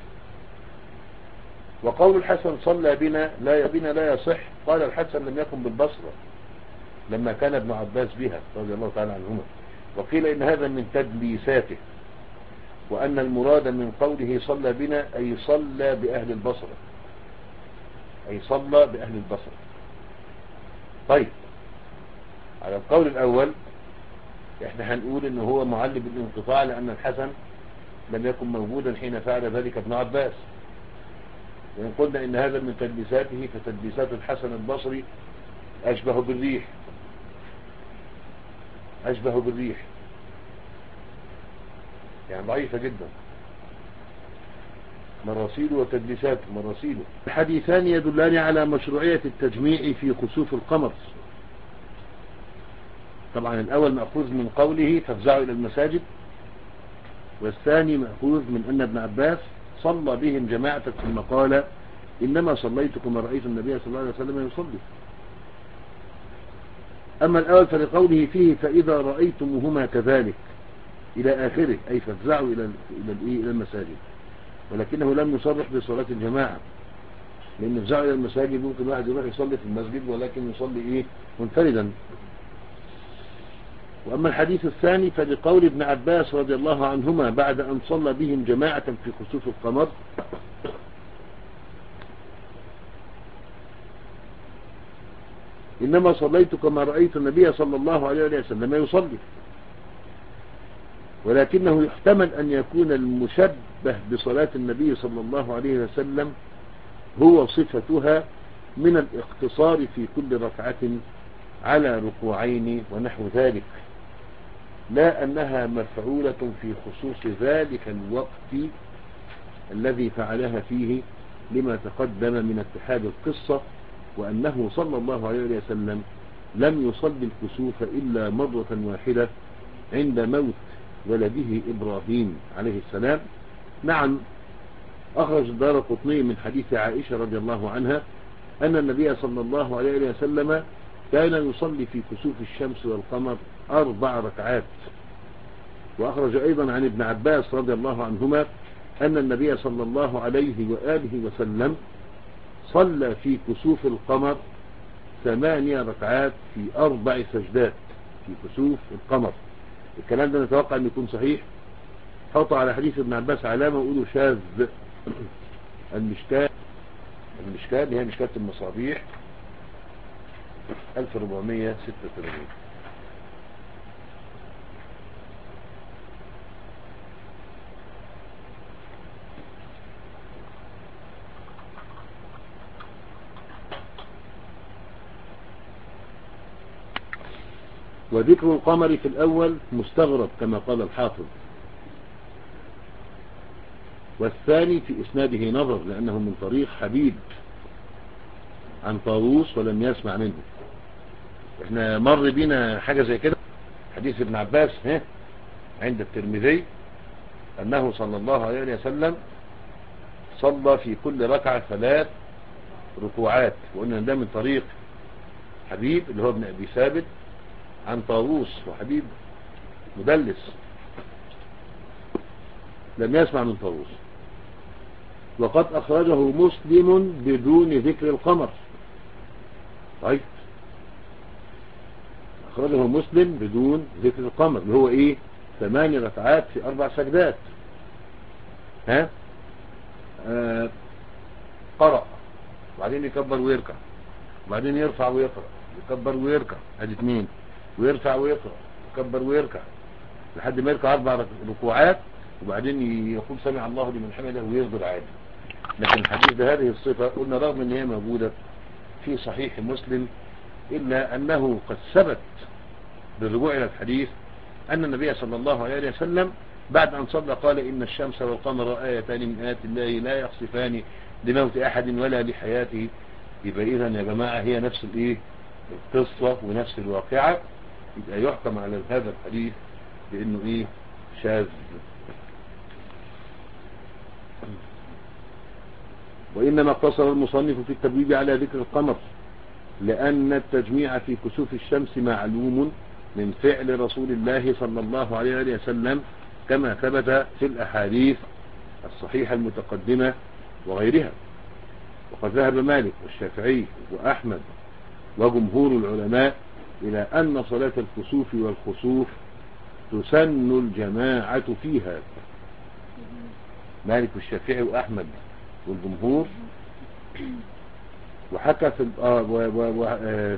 وقول الحسن صلى بنا لا بنا لا يصح. قال الحسن لم يكن بالبصرة لما كان ابن عباس بها رضي الله تعالى عنهما. وقيل إن هذا من تدليساته، وأن المراد من قوله صلى بنا أي صلى بأهل البصرة، أي صلى بأهل البصرة. طيب على القول الأول احنا هنقول إنه هو معلم بالانقطاع، لأن الحسن لم يكن موجودا حين فعل ذلك ابن عباس. وإن قلنا إن هذا من تدليساته فتدليسات الحسن البصري أشبه بالريح، أشبه بالريح يعني ضعيفة جدا. مراسيله وتدليساته مراسيله. الحديثان يدلان على مشروعية التجميع في خسوف القمر. طبعا الأول مأخوذ من قوله فافزعوا إلى المساجد، والثاني مأخوذ من أن ابن عباس صلى بهم جماعة ثم قال إنما صليتكم رأيت النبي صلى الله عليه وسلم يصلي. أما الأول فلقوله فيه فإذا رأيتموهما كذلك إلى آخره، أي فافزعوا إلى إلى المساجد، ولكنه لم يصرح بصلاة الجماعة، لأن افزعوا إلى المساجد ممكن واحد يروح يصلي في المسجد ولكن يصلي إيه منفردا. وأما الحديث الثاني فلقول ابن عباس رضي الله عنهما بعد أن صلى بهم جماعة في خسوف القمر إنما صليت كما رأيت النبي صلى الله عليه وسلم يصلي، ولكنه يحتمل أن يكون المشبه بصلاة النبي صلى الله عليه وسلم هو صفتها من الاقتصار في كل ركعة على ركوعين ونحو ذلك. لا أنها مفعولة في خصوص ذلك الوقت الذي فعلها فيه لما تقدم من اتحاد القصة، وأنه صلى الله عليه وسلم لم يصلي الكسوف إلا مرة واحدة عند موت ولده إبراهيم عليه السلام. نعم، أخرج الدارقطني من حديث عائشة رضي الله عنها أن النبي صلى الله عليه وسلم كان يصلي في كسوف الشمس والقمر أربع ركعات. وأخرج أيضا عن ابن عباس رضي الله عنهما أن النبي صلى الله عليه وآله وسلم صلى في كسوف القمر ثمانية ركعات في أربع سجدات في كسوف القمر. الكلام ده نتوقع أن يكون صحيح. حط على حديث ابن عباس علامة وقولوا شاذ. المشكاة المشكاة اللي هي مشكاة المصابيح ألف وأربعمائة وستة وثمانين. وذكر القمر في الأول مستغرب كما قال الحافظ، والثاني في إسناده نظر لأنه من طريق حبيب عن طاووس ولم يسمع منه. احنا مر بينا حاجة زي كده حديث ابن عباس ها عند الترمذي أنه صلى الله عليه وسلم صلى في كل ركعة ثلاث ركوعات، وقلنا ده من طريق حبيب اللي هو ابن أبي ثابت عن طاووس، وحبيب مدلس لم يسمع من طاووس. وقد أخرجه مسلم بدون ذكر القمر. طيب أخرجه مسلم بدون ذكر القمر اللي هو إيه؟ ثماني ركعات في أربع سجدات. ها آه قرأ وبعدين يكبر ويركع وبعدين يرفع ويقرأ يكبر ويركع ادي اثنين ويرفع ويقرأ يكبر ويركع لحد ما يركع أربع ركوعات وبعدين يقول سمع الله لمن حمده ويصبر عادي. لكن الحديث بهذه الصفة قلنا رغم ان هي موجودة في صحيح مسلم إلا أنه قد ثبت بالرجوع إلى الحديث أن النبي صلى الله عليه وسلم بعد أن صلى قال إن الشمس والقمر آيتان من آيات الله لا يخسفان لموت أحد ولا لحياته. يبقى إذا يا جماعة هي نفس الإيه القصة ونفس الواقعة، يبقى يحكم على هذا الحديث بأنه إيه شاذ. وإنما اقتصر المصنف في التبويب على ذكر القمر لأن التجميع في كسوف الشمس معلوم من فعل رسول الله صلى الله عليه وسلم كما ثبت في الأحاديث الصحيحة المتقدمة وغيرها. وقد ذهب مالك والشافعي وأحمد وجمهور العلماء إلى أن صلاة الكسوف والخسوف تسن الجماعة فيها. مالك والشافعي وأحمد والجمهور. وحكى في آه و و و آه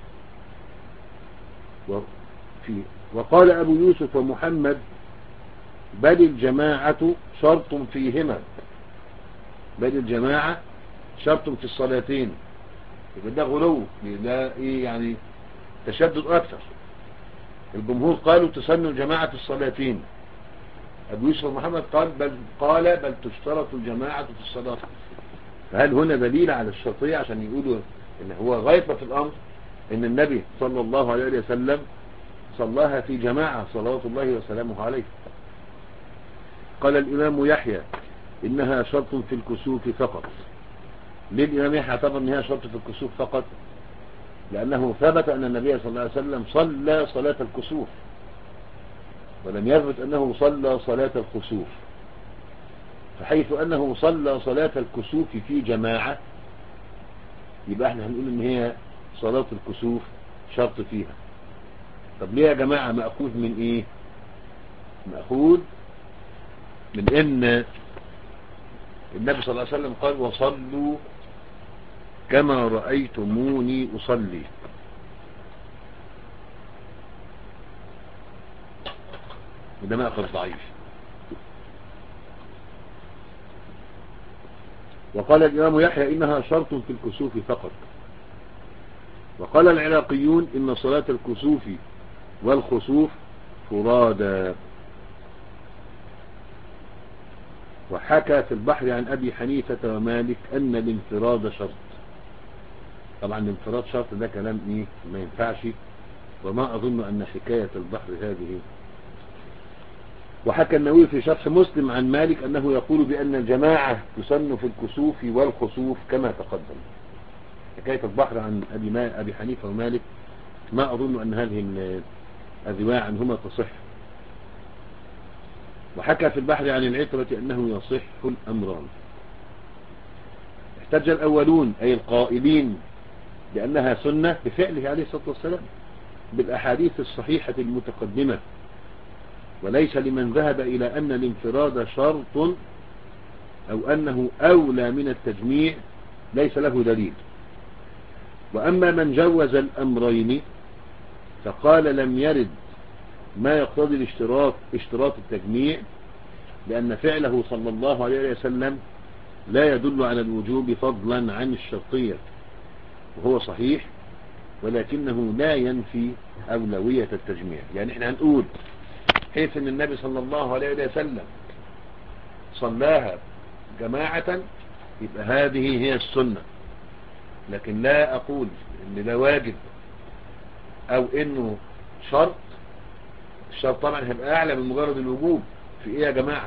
وفي وقال أبو يوسف ومحمد بل الجماعة شرط فيهما، بل الجماعة شرط في الصلاتين. يبقى ده غلو، ده ايه يعني تشدد اكثر. الجمهور قالوا تسن الجماعة في الصلاتين، ابو يوسف ومحمد قال بل قال بل تشترط الجماعة في الصلاة. فهل هنا دليل على الشرطية عشان يقولوا ان هو غاية في الامر ان النبي صلى الله عليه وسلم صلاها في جماعة صلوات الله وسلامه عليه. قال الامام يحيى انها شرط في الكسوف فقط. ليه الامام يحيى اعتبر انها شرط في الكسوف فقط؟ لانه ثبت ان النبي صلى الله عليه وسلم صلى صلاة الكسوف ولم يثبت انه صلى صلاة الخسوف. فحيث انه صلى صلاة الكسوف في جماعة يبقى احنا هنقول ان هي صلاة الكسوف شرط فيها. طب ليه يا جماعة؟ مأخوذ من ايه؟ مأخوذ من ان النبي صلى الله عليه وسلم قال وصلوا كما رأيتموني أصلي. وده مأخذ ضعيف. وقال الإمام يحيى إنها شرط في الكسوف فقط. وقال العراقيون إن صلاة الكسوف والخسوف فرادا. وحكى في البحر عن أبي حنيفة ومالك أن الانفراد شرط. طبعا الانفراد شرط ده كلام ايه ما ينفعش، وما أظن أن حكاية البحر هذه. وحكى النووي في شرح مسلم عن مالك أنه يقول بأن الجماعة تسن في الكسوف والخسوف كما تقدم. حكاية البحر عن أبي, ما أبي حنيفة ومالك ما أظن أن هذه الرواية عنهما تصح. وحكى في البحر عن العترة أنه يصح الأمران. احتج الأولون أي القائلين بأنها سنة بفعله عليه الصلاة والسلام بالأحاديث الصحيحة المتقدمة، وليس لمن ذهب إلى أن الانفراد شرط أو أنه أولى من التجميع ليس له دليل. وأما من جوز الأمرين فقال لم يرد ما يقتضي الاشتراط اشتراط التجميع، لأن فعله صلى الله عليه وسلم لا يدل على الوجوب فضلا عن الشرطية، وهو صحيح، ولكنه لا ينفي أولوية التجميع. يعني احنا هنقول حيث ان النبي صلى الله عليه وسلم صلاها جماعة يبقى هذه هي السنة، لكن لا أقول ان ده واجب او انه شرط. الشرط طبعا هيبقى اعلى من مجرد الوجوب. في ايه يا جماعة؟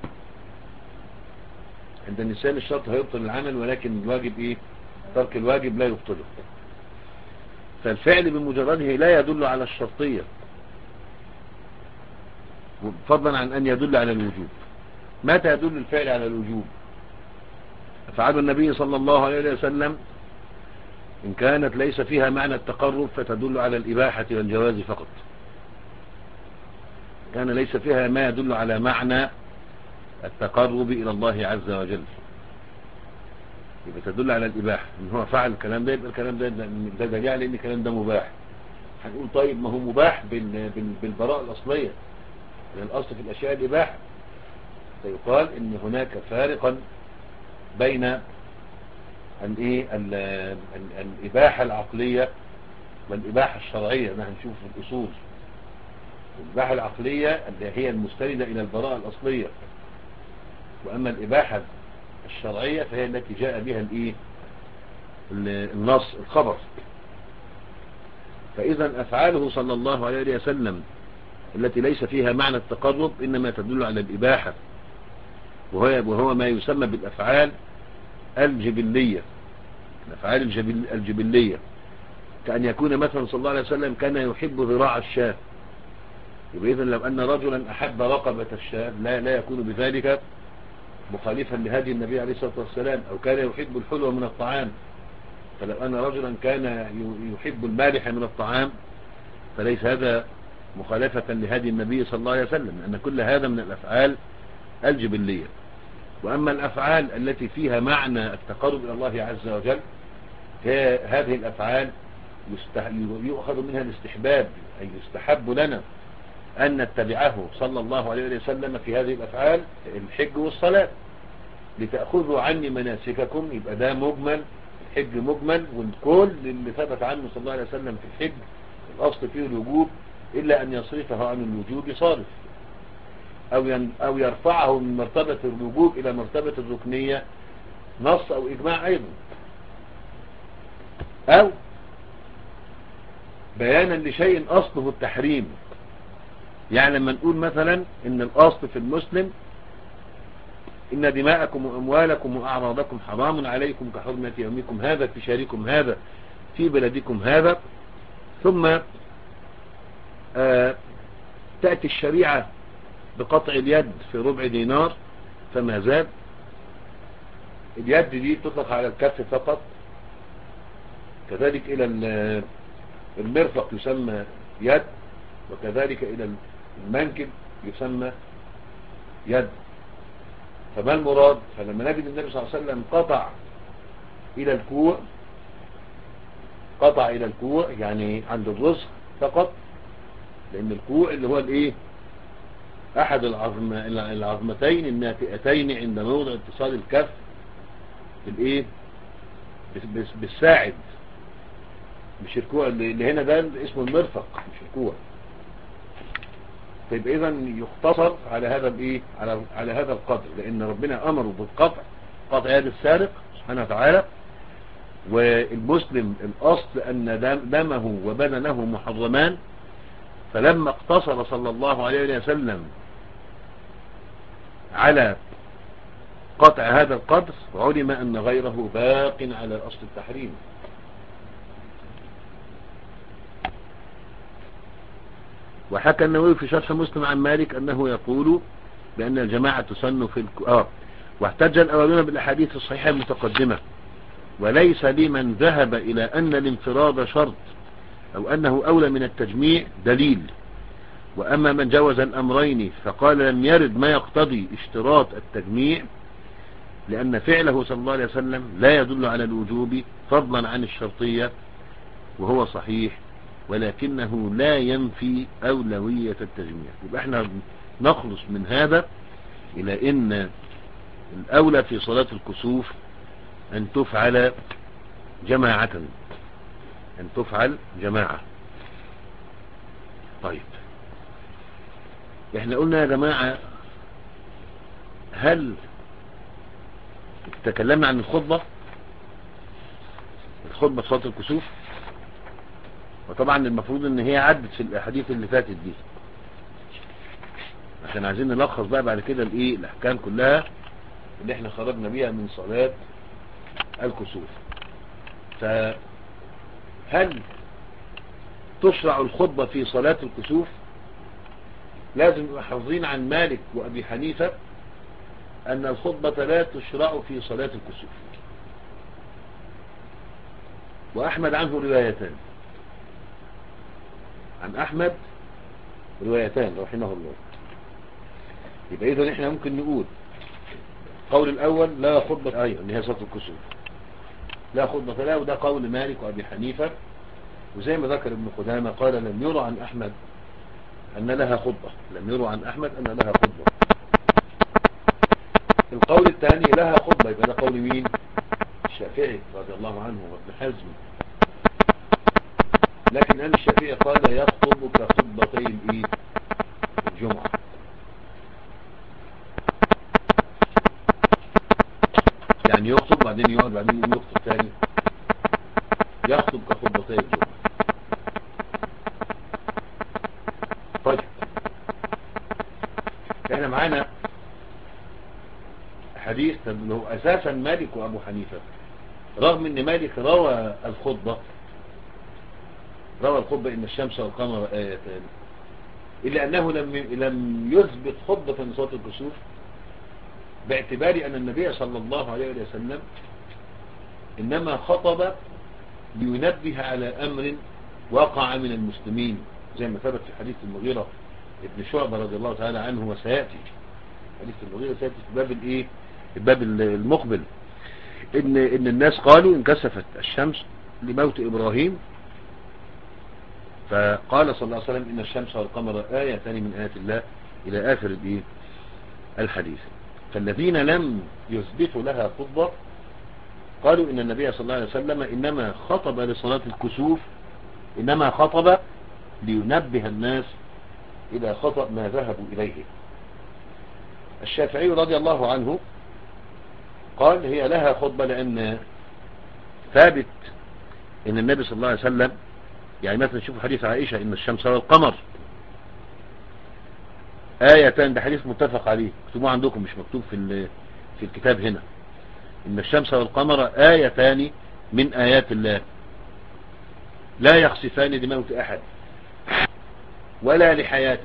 عند النسان الشرط هيبطل العمل، ولكن الواجب ايه؟ ترك الواجب لا يبطله. فالفعل بمجرده لا يدل على الشرطية فضلا عن ان يدل على الوجوب. متى يدل الفعل على الوجوب؟ أفعال النبي صلى الله عليه وسلم إن كانت ليس فيها معنى التقرب فتدل على الإباحة والجواز فقط. كان ليس فيها ما يدل على معنى التقرب إلى الله عز وجل يبقى تدل على الإباحة. إن هو فعل الكلام ده يبقى الكلام ده ده دليل على إن الكلام ده مباح. هنقول طيب ما هو مباح بالبراءة الأصلية، لأن الأصل في الأشياء الإباحة. فيقال إن هناك فارقا بين الإباحة العقلية والإباحة الشرعية. ده هنشوف في الأصول. الإباحة العقلية اللي هي المستندة إلى البراءة الأصلية، وأما الإباحة الشرعية فهي التي جاء بها الإيه النص الخبر. فإذا أفعاله صلى الله عليه وسلم التي ليس فيها معنى التقرب إنما تدل على الإباحة، وهو, وهو ما يسمى بالأفعال الجبلية. الأفعال الجبل الجبلية كأن يكون مثلا صلى الله عليه وسلم كان يحب ذراع الشاة، يبقى إذن لو أن رجلا أحب رقبة الشاة لا, لا يكون بذلك مخالفا لهدي النبي عليه الصلاة والسلام. أو كان يحب الحلوة من الطعام، فلو أن رجلا كان يحب المالح من الطعام فليس هذا مخالفة لهدي النبي صلى الله عليه وسلم، لأن كل هذا من الأفعال الجبلية. وأما الأفعال التي فيها معنى التقرب إلى الله عز وجل هذه الأفعال يؤخذ منها الاستحباب، أي يستحب لنا أن نتبعه صلى الله عليه وسلم في هذه الأفعال. الحج والصلاة لتأخذوا عني مناسككم، يبقى ده مجمل، الحج مجمل، والكل اللي ثبت عنه صلى الله عليه وسلم في الحج الأصل فيه الوجوب، إلا أن يصرفه عن الوجوب صارف، أو أو يرفعه من مرتبة الوجوب إلى مرتبة الركنية نص أو إجماع أيضا، أو بيانا لشيء أصله التحريم. يعني لما نقول مثلا إن الأصل في المسلم إن دماءكم وأموالكم وأعراضكم حرام عليكم كحرمة يومكم هذا في شهركم هذا في بلدكم هذا، ثم آه تأتي الشريعة بقطع اليد في ربع دينار فما زاد. اليد دي تطلق على الكف فقط، كذلك إلى المرفق يسمى يد، وكذلك إلى المنكب يسمى يد. فما المراد؟ فلما نجد النبي صلى الله عليه وسلم قطع إلى الكوع، قطع إلى الكوع يعني عند الرزق فقط، لأن الكوع اللي هو الإيه أحد العظم العظمتين الناتئتين عند موضع اتصال الكف بالإيه بالساعد، مش الكوع اللي هنا ده اسمه المرفق مش الكوع. فيبقى اذا يختصر على هذا الايه على على هذا القدر، لان ربنا امره بالقطع، قطع يد السارق سبحانه وتعالى. والمسلم الاصل ان دمه وبدنه محرمان، فلما اقتصر صلى الله عليه وسلم على قطع هذا القدر علم ان غيره باق على اصل التحريم. وحكى النووي في شرح مسلم عن مالك انه يقول بان الجماعة تسن في الك... آه. واحتج الاولون بالاحاديث الصحيحة المتقدمة، وليس لمن ذهب الى ان الانفراد شرط او انه اولى من التجميع دليل. واما من جوز الامرين فقال لم يرد ما يقتضي اشتراط التجميع، لان فعله صلى الله عليه وسلم لا يدل على الوجوب فضلا عن الشرطية، وهو صحيح، ولكنه لا ينفي اولوية التجميع. يبقى احنا نخلص من هذا الى ان الاولى في صلاة الكسوف ان تفعل جماعة، ان تفعل جماعة. طيب احنا قلنا يا جماعة، هل تكلمنا عن الخطبة الخطبة صلاة الكسوف؟ وطبعا المفروض ان هي عدت في الاحاديث اللي فاتت دي، عشان عايزين نلخص بقى بعد كده الايه الاحكام كلها اللي احنا خرجنا بيها من صلاة الكسوف. فهل تشرع الخطبة في صلاة الكسوف؟ لازم نبقى حافظين عن مالك وابي حنيفة ان الخطبة لا تشرع في صلاة الكسوف، واحمد عنه روايتان، عن احمد روايتان رحمه الله. يبقى اذا احنا ممكن نقول قول الاول لا خطبة ايضا اللي هي صلاة الكسوف، لا خطبة لا، وده قول مالك وابي حنيفة. وزي ما ذكر ابن قدامة قال لم يرى عن احمد ان لها خطبة، لم يرى عن احمد ان لها خطبة. القول الثاني لها خطبة، يبقى ده قول مين؟ الشافعي رضي الله عنه وابن حزم. لكن الامام الشافعي قال يخطب كخطبتي الايه الجمعة. يعني يخطب بعدين يقعد بعدين يقوم يخطب ثاني، يخطب كخطبتي الجمعة. طيب احنا معانا حديث اللي هو اساسا مالك وابو حنيفة، رغم ان مالك روى الخطبة روى الخطبة ان الشمس والقمر آيتان، الا انه لم لم يثبت خطبة من صلاة الكسوف، باعتبار ان النبي صلى الله عليه وسلم انما خطب لينبه على امر وقع من المسلمين، زي ما ثبت في حديث المغيرة ابن شعبة رضي الله تعالى عنه، وسيأتي حديث المغيرة سيأتي في باب الايه الباب المقبل، ان ان الناس قالوا انكسفت الشمس لموت ابراهيم، فقال صلى الله عليه وسلم ان الشمس والقمر آيتان من آيات الله الى اخر الايه الحديث. فالذين لم يثبتوا لها خطبة قالوا ان النبي صلى الله عليه وسلم انما خطب لصلاة الكسوف، انما خطب لينبه الناس الى خطأ ما ذهبوا اليه. الشافعي رضي الله عنه قال هي لها خطبة، لان ثابت ان النبي صلى الله عليه وسلم، يعني مثلا شوفوا حديث عائشة ان الشمس والقمر آيتان، ده حديث متفق عليه، اكتبوه عندكم مش مكتوب في في الكتاب هنا، ان الشمس والقمر آيتان من آيات الله لا يخسفان لموت احد ولا لحياته،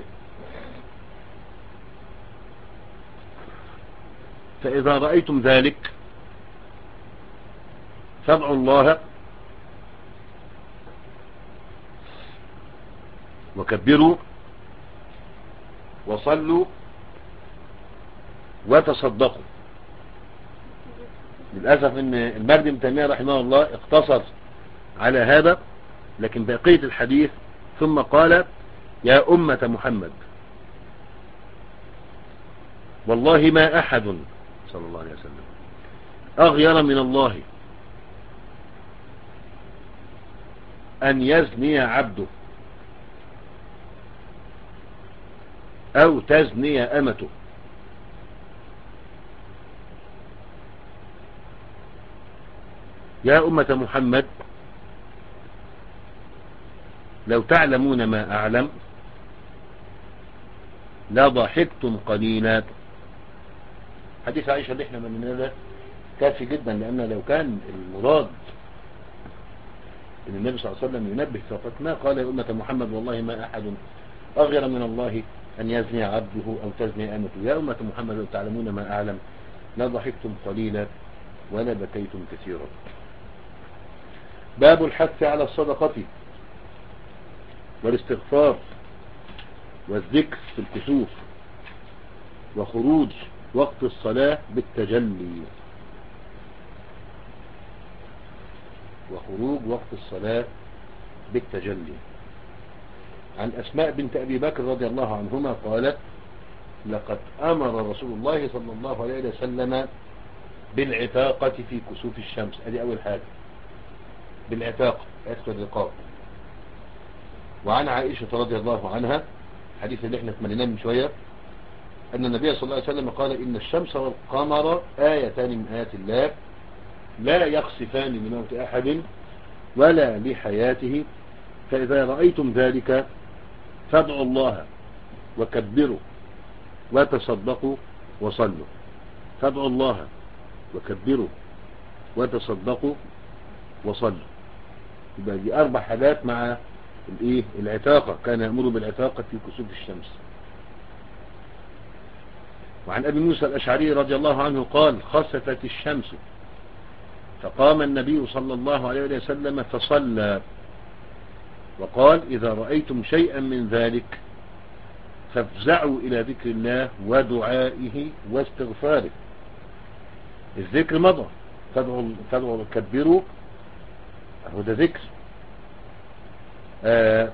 فاذا رأيتم ذلك فادعوا الله وكبروا وصلوا وتصدقوا. للأسف ان المردي بن تيمية رحمه الله اقتصر على هذا، لكن بقية الحديث ثم قال يا أمة محمد والله ما أحد صلى الله عليه وسلم أغير من الله أن يزني عبده أو تزني أمته. يا أمة محمد لو تعلمون ما أعلم لا ضحكتم قليلا. حديث عائشة اللي احنا من هذا كافي جدا، لأن لو كان المراد ان النبي صلى الله عليه وسلم ينبه فقط ما قال يا أمة محمد والله ما أحد أغير من الله أن يزني عبده أو تزني أمته. يا أمة محمد لو تعلمون ما أعلم لا ضحكتم قليلا ولا بكيتم كثيرا. باب الحث على الصدقة والاستغفار والذكر في الكسوف وخروج وقت الصلاة بالتجلي. وخروج وقت الصلاة بالتجلي. عن أسماء بنت أبي بكر رضي الله عنهما قالت لقد أمر رسول الله صلى الله عليه وسلم بالعتاقة في كسوف الشمس. هذه أول حاجة، بالعتاقة، عتق الرقاب. وعن عائشة رضي الله عنها حديث اللي احنا تمنيناه من شوية أن النبي صلى الله عليه وسلم قال إن الشمس والقمر آيتان من آيات الله لا يخسفان لموت أحد ولا لحياته، فإذا رأيتم ذلك فادعوا الله وكبروا وتصدقوا وصلوا. فادعوا الله وكبروا وتصدقوا وصلوا. يبقى دي أربع حاجات مع الايه العتاقة. كان يأمر بالعتاقة في كسوف الشمس. وعن أبي موسى الأشعري رضي الله عنه قال خسفت الشمس فقام النبي صلى الله عليه وسلم فصلى وقال إذا رأيتم شيئا من ذلك فافزعوا إلى ذكر الله ودعائه واستغفاره. الذكر مضى، فادعوا فادعوا كبروا، هو ده ذكر. آه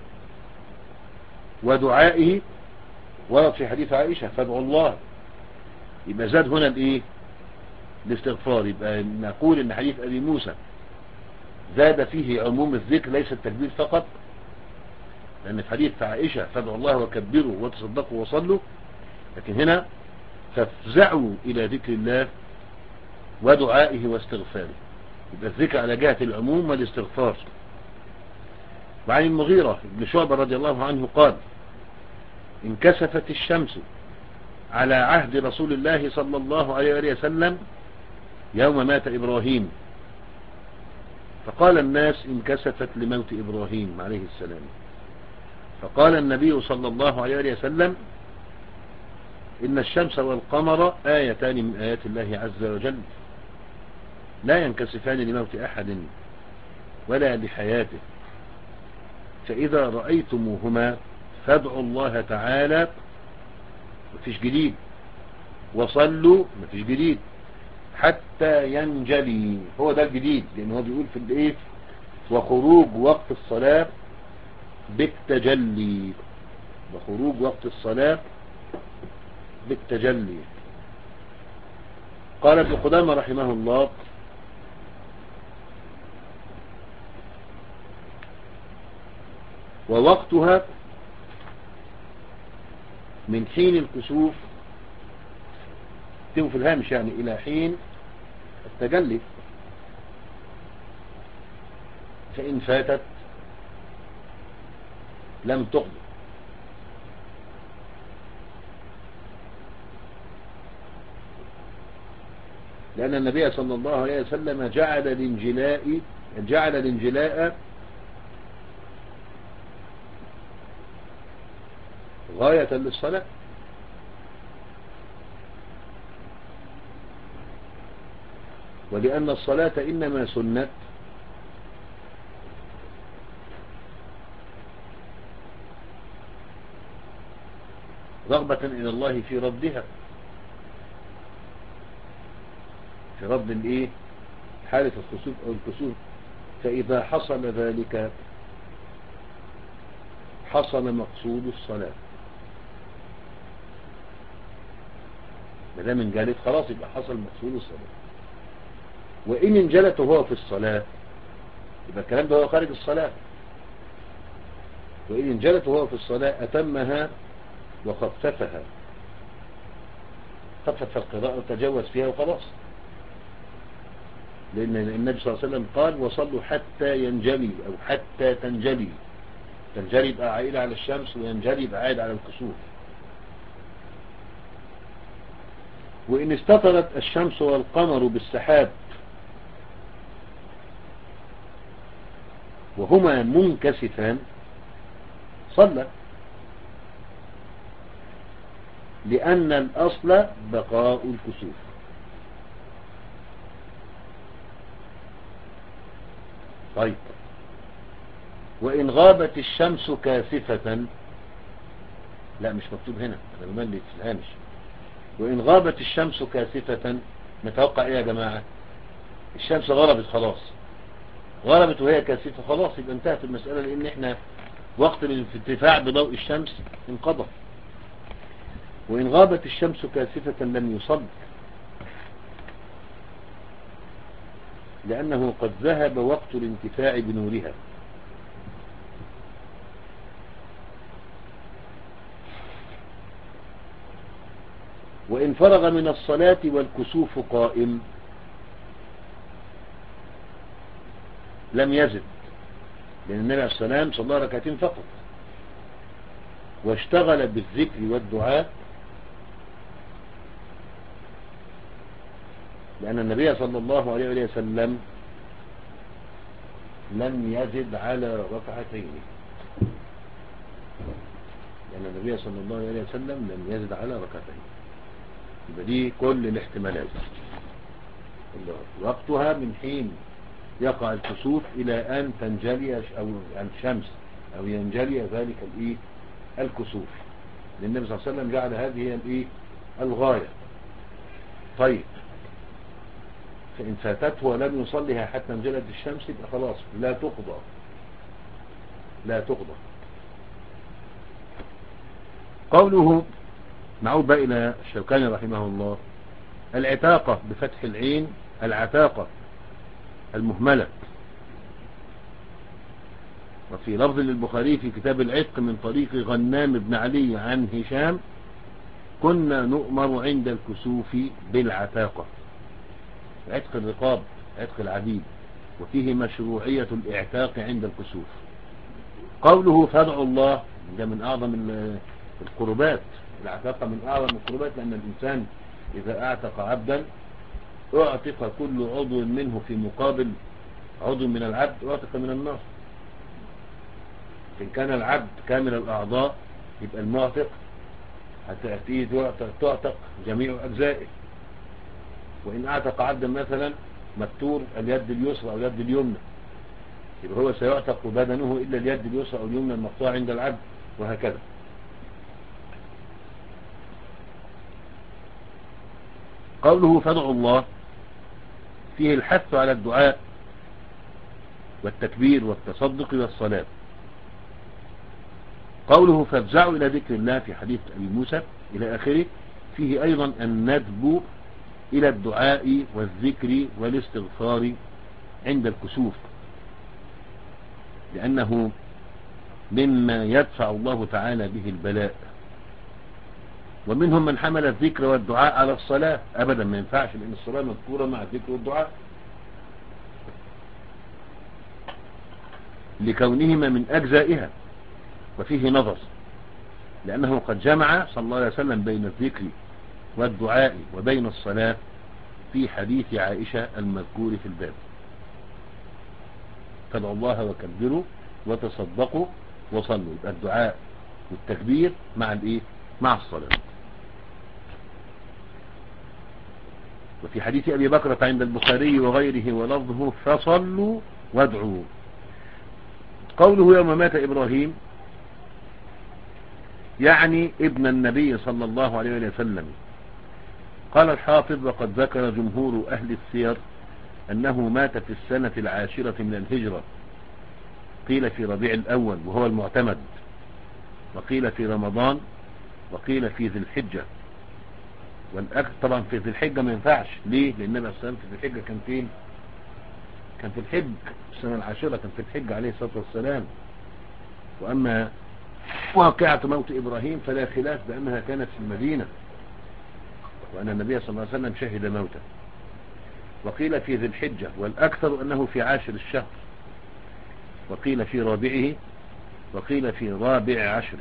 ودعائه ورد في حديث عائشة فادعوا الله، يبقى زاد هنا الايه الاستغفار. يبقى نقول ان حديث ابي موسى زاد فيه عموم الذكر ليس التكبير فقط، لان في حديث عائشة فادعوا الله وكبروا وتصدقوا وصلوا، لكن هنا فافزعوا الى ذكر الله ودعائه واستغفاره. يبقى الذكر على جهة العموم والاستغفار. وعن المغيرة بن شعبة رضي الله عنه قال انكسفت الشمس على عهد رسول الله صلى الله عليه وسلم يوم مات إبراهيم، فقال الناس انكسفت لموت إبراهيم عليه السلام، فقال النبي صلى الله عليه وسلم إن الشمس والقمر آيتان من آيات الله عز وجل لا ينكسفان لموت أحد ولا لحياته، فإذا رأيتموهما فادعوا الله تعالى، مفيش جديد، وصلوا، مفيش جديد، حتى ينجلي، هو ده الجديد، لأن هو بيقول في الايه وخروج وقت الصلاة بالتجلي. وخروج وقت الصلاة بالتجلي. قال ابن قدامة رحمه الله ووقتها من حين الكسوف، تكتبوا في الهامش يعني إلى حين التجلي، فإن فاتت لم تقضي. لأن النبي صلى الله عليه وسلم جعل الانجلاء جعل الانجلاء غاية للصلاة، ولأن الصلاة إنما سنت رغبة إلى الله في ردها، في رد الايه حالة الخسوف أو الكسوف. فإذا حصل ذلك حصل مقصود الصلاة. ما دام انجلت خلاص يبقى حصل مقصود الصلاة. وإن انجلت وهو في الصلاة يبقى الكلام ده هو خارج الصلاة. وإن انجلت وهو في الصلاة أتمها وخففها، خفف القراءة وتجوز فيها وخلاص، لأن النبي صلى الله عليه وسلم قال وصلوا حتى ينجلي أو حتى تنجلي، تنجلي يبقى عائلة على الشمس وينجلي يبقى عائد على الكسوف. وإن استطرت الشمس والقمر بالسحاب وهما منكسفان صلى، لأن الأصل بقاء الكسوف. طيب، وإن غابت الشمس كاسفة، لا مش مكتوب هنا، أنا بملي في الهامش. وإن غابت الشمس كاسفة، نتوقع إيه يا جماعة؟ الشمس غربت خلاص، غربت وهي كاسفة خلاص، يبقى انتهت المسألة، لأن احنا وقت الانتفاع بضوء الشمس انقضى. وإن غابت الشمس كاسفة لم يصل، لأنه قد ذهب وقت الانتفاع بنورها. وإن فرغ من الصلاة والكسوف قائم لم يزد، لأن النبي عليه السلام صلى ركعتين فقط، واشتغل بالذكر والدعاء، لأن النبي صلى الله عليه وسلم لم يزد على ركعتين، لأن النبي صلى الله عليه وسلم لم يزد على ركعتين. يبقى دي كل الاحتمالات، وقتها من حين يقع الكسوف إلى أن تنجلي أو الشمس أو ينجلي ذلك الإيه الكسوف، لأن النبي صلى الله عليه وسلم جعل هذه هي الإيه الغاية. طيب، فإن فاتته ولم يصلها حتى انجلت الشمس يبقى خلاص لا تقضى، لا تقضى. قوله، نعود بقى إلى الشوكاني رحمه الله، العتاقة بفتح العين، العتاقة المهملة. وفي لفظ للبخاري في كتاب العتق من طريق غنام بن علي عن هشام، كنا نؤمر عند الكسوف بالعتاقة، عتق الرقاب، عتق العبيد، وفيه مشروعية الاعتاق عند الكسوف. قوله فادعوا الله، ده من أعظم القربات، العتاقة من أعظم القربات، لأن الإنسان إذا أعتق عبدا أعتق كل عضو منه في مقابل عضو من العبد أعتق من النار. إن كان العبد كامل الأعضاء يبقى المعتق هتأتيه تعتق جميع أجزائه. وإن أعتق عبدا مثلا مكتور اليد اليسرى أو اليد اليمنى، يبقى هو سيعتق بدنه إلا اليد اليسرى أو اليمنى المقطوعة عند العبد، وهكذا. قوله فادعوا الله فيه الحث على الدعاء والتكبير والتصدق والصلاة. قوله فافزعوا إلى ذكر الله في حديث أبي موسى إلى آخره، فيه أيضا الندب إلى الدعاء والذكر والاستغفار عند الكسوف، لأنه مما يدفع الله تعالى به البلاء. ومنهم من حمل الذكر والدعاء على الصلاة، أبدا ما ينفعش، لأن الصلاة مذكورة مع الذكر والدعاء لكونهما من أجزائها. وفيه نظر، لأنه قد جمع صلى الله عليه وسلم بين الذكر والدعاء وبين الصلاة في حديث عائشة المذكور في الباب، فادعوا الله وكبروا وتصدقوا وصلوا، يبقى الدعاء والتكبير مع الايه مع الصلاة. وفي حديث أبي بكرة عند البخاري وغيره ولفظه فصلوا وادعوا. قوله يوم مات إبراهيم يعني ابن النبي صلى الله عليه وسلم. قال الحافظ وقد ذكر جمهور أهل السير أنه مات في السنة العاشرة من الهجرة، قيل في ربيع الأول وهو المعتمد، وقيل في رمضان، وقيل في ذي الحجة. والأكثر طبعا في ذي الحجة ما ينفعش، ليه؟ لأن النبي صلى الله عليه وسلم في ذي الحجة كان فين؟ كان في الحج، السنة العاشرة كان في الحج عليه الصلاة والسلام. وأما واقعة موت إبراهيم فلا خلاف بأنها كانت في المدينة، وأن النبي صلى الله عليه وسلم شهد موته. وقيل في ذي الحجة، والأكثر أنه في عاشر الشهر، وقيل في رابعه، وقيل في رابع عشره.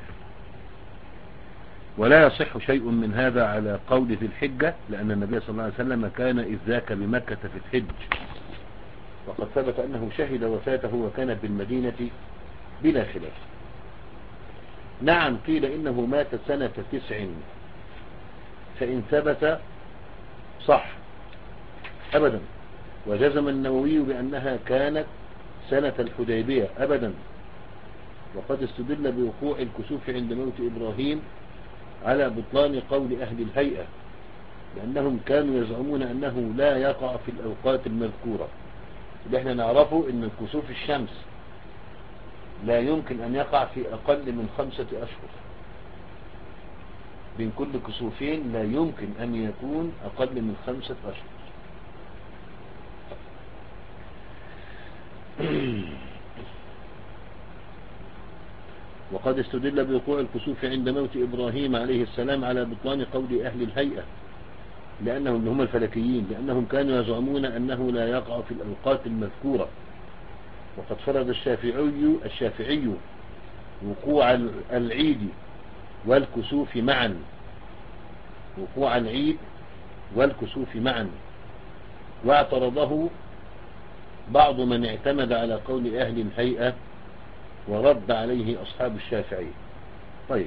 ولا يصح شيء من هذا على قول ذي الحجة، لأن النبي صلى الله عليه وسلم كان إذ ذاك بمكة في الحج، وقد ثبت أنه شهد وفاته وكان بالمدينة بلا خلاف. نعم قيل إنه مات سنة تسع، فإن ثبت صح أبدا. وجزم النووي بأنها كانت سنة الحديبية أبدا. وقد استدل بوقوع الكسوف عند موت إبراهيم على بطلان قول أهل الهيئة، لأنهم كانوا يزعمون أنه لا يقع في الأوقات المذكورة. اللي احنا نعرفه أن الكسوف الشمس لا يمكن أن يقع في أقل من خمسة أشهر، بين كل كسوفين لا يمكن أن يكون أقل من خمسة أشهر. وقد استدل بوقوع الكسوف عند موت إبراهيم عليه السلام على بطلان قول أهل الهيئة، لأنهم هم الفلكيين، لأنهم كانوا يزعمون أنه لا يقع في الأوقات المذكورة. وقد فرض الشافعي الشافعي وقوع العيد والكسوف معا، وقوع العيد والكسوف معا، واعترضه بعض من اعتمد على قول أهل الهيئة، ورد عليه أصحاب الشافعي. طيب،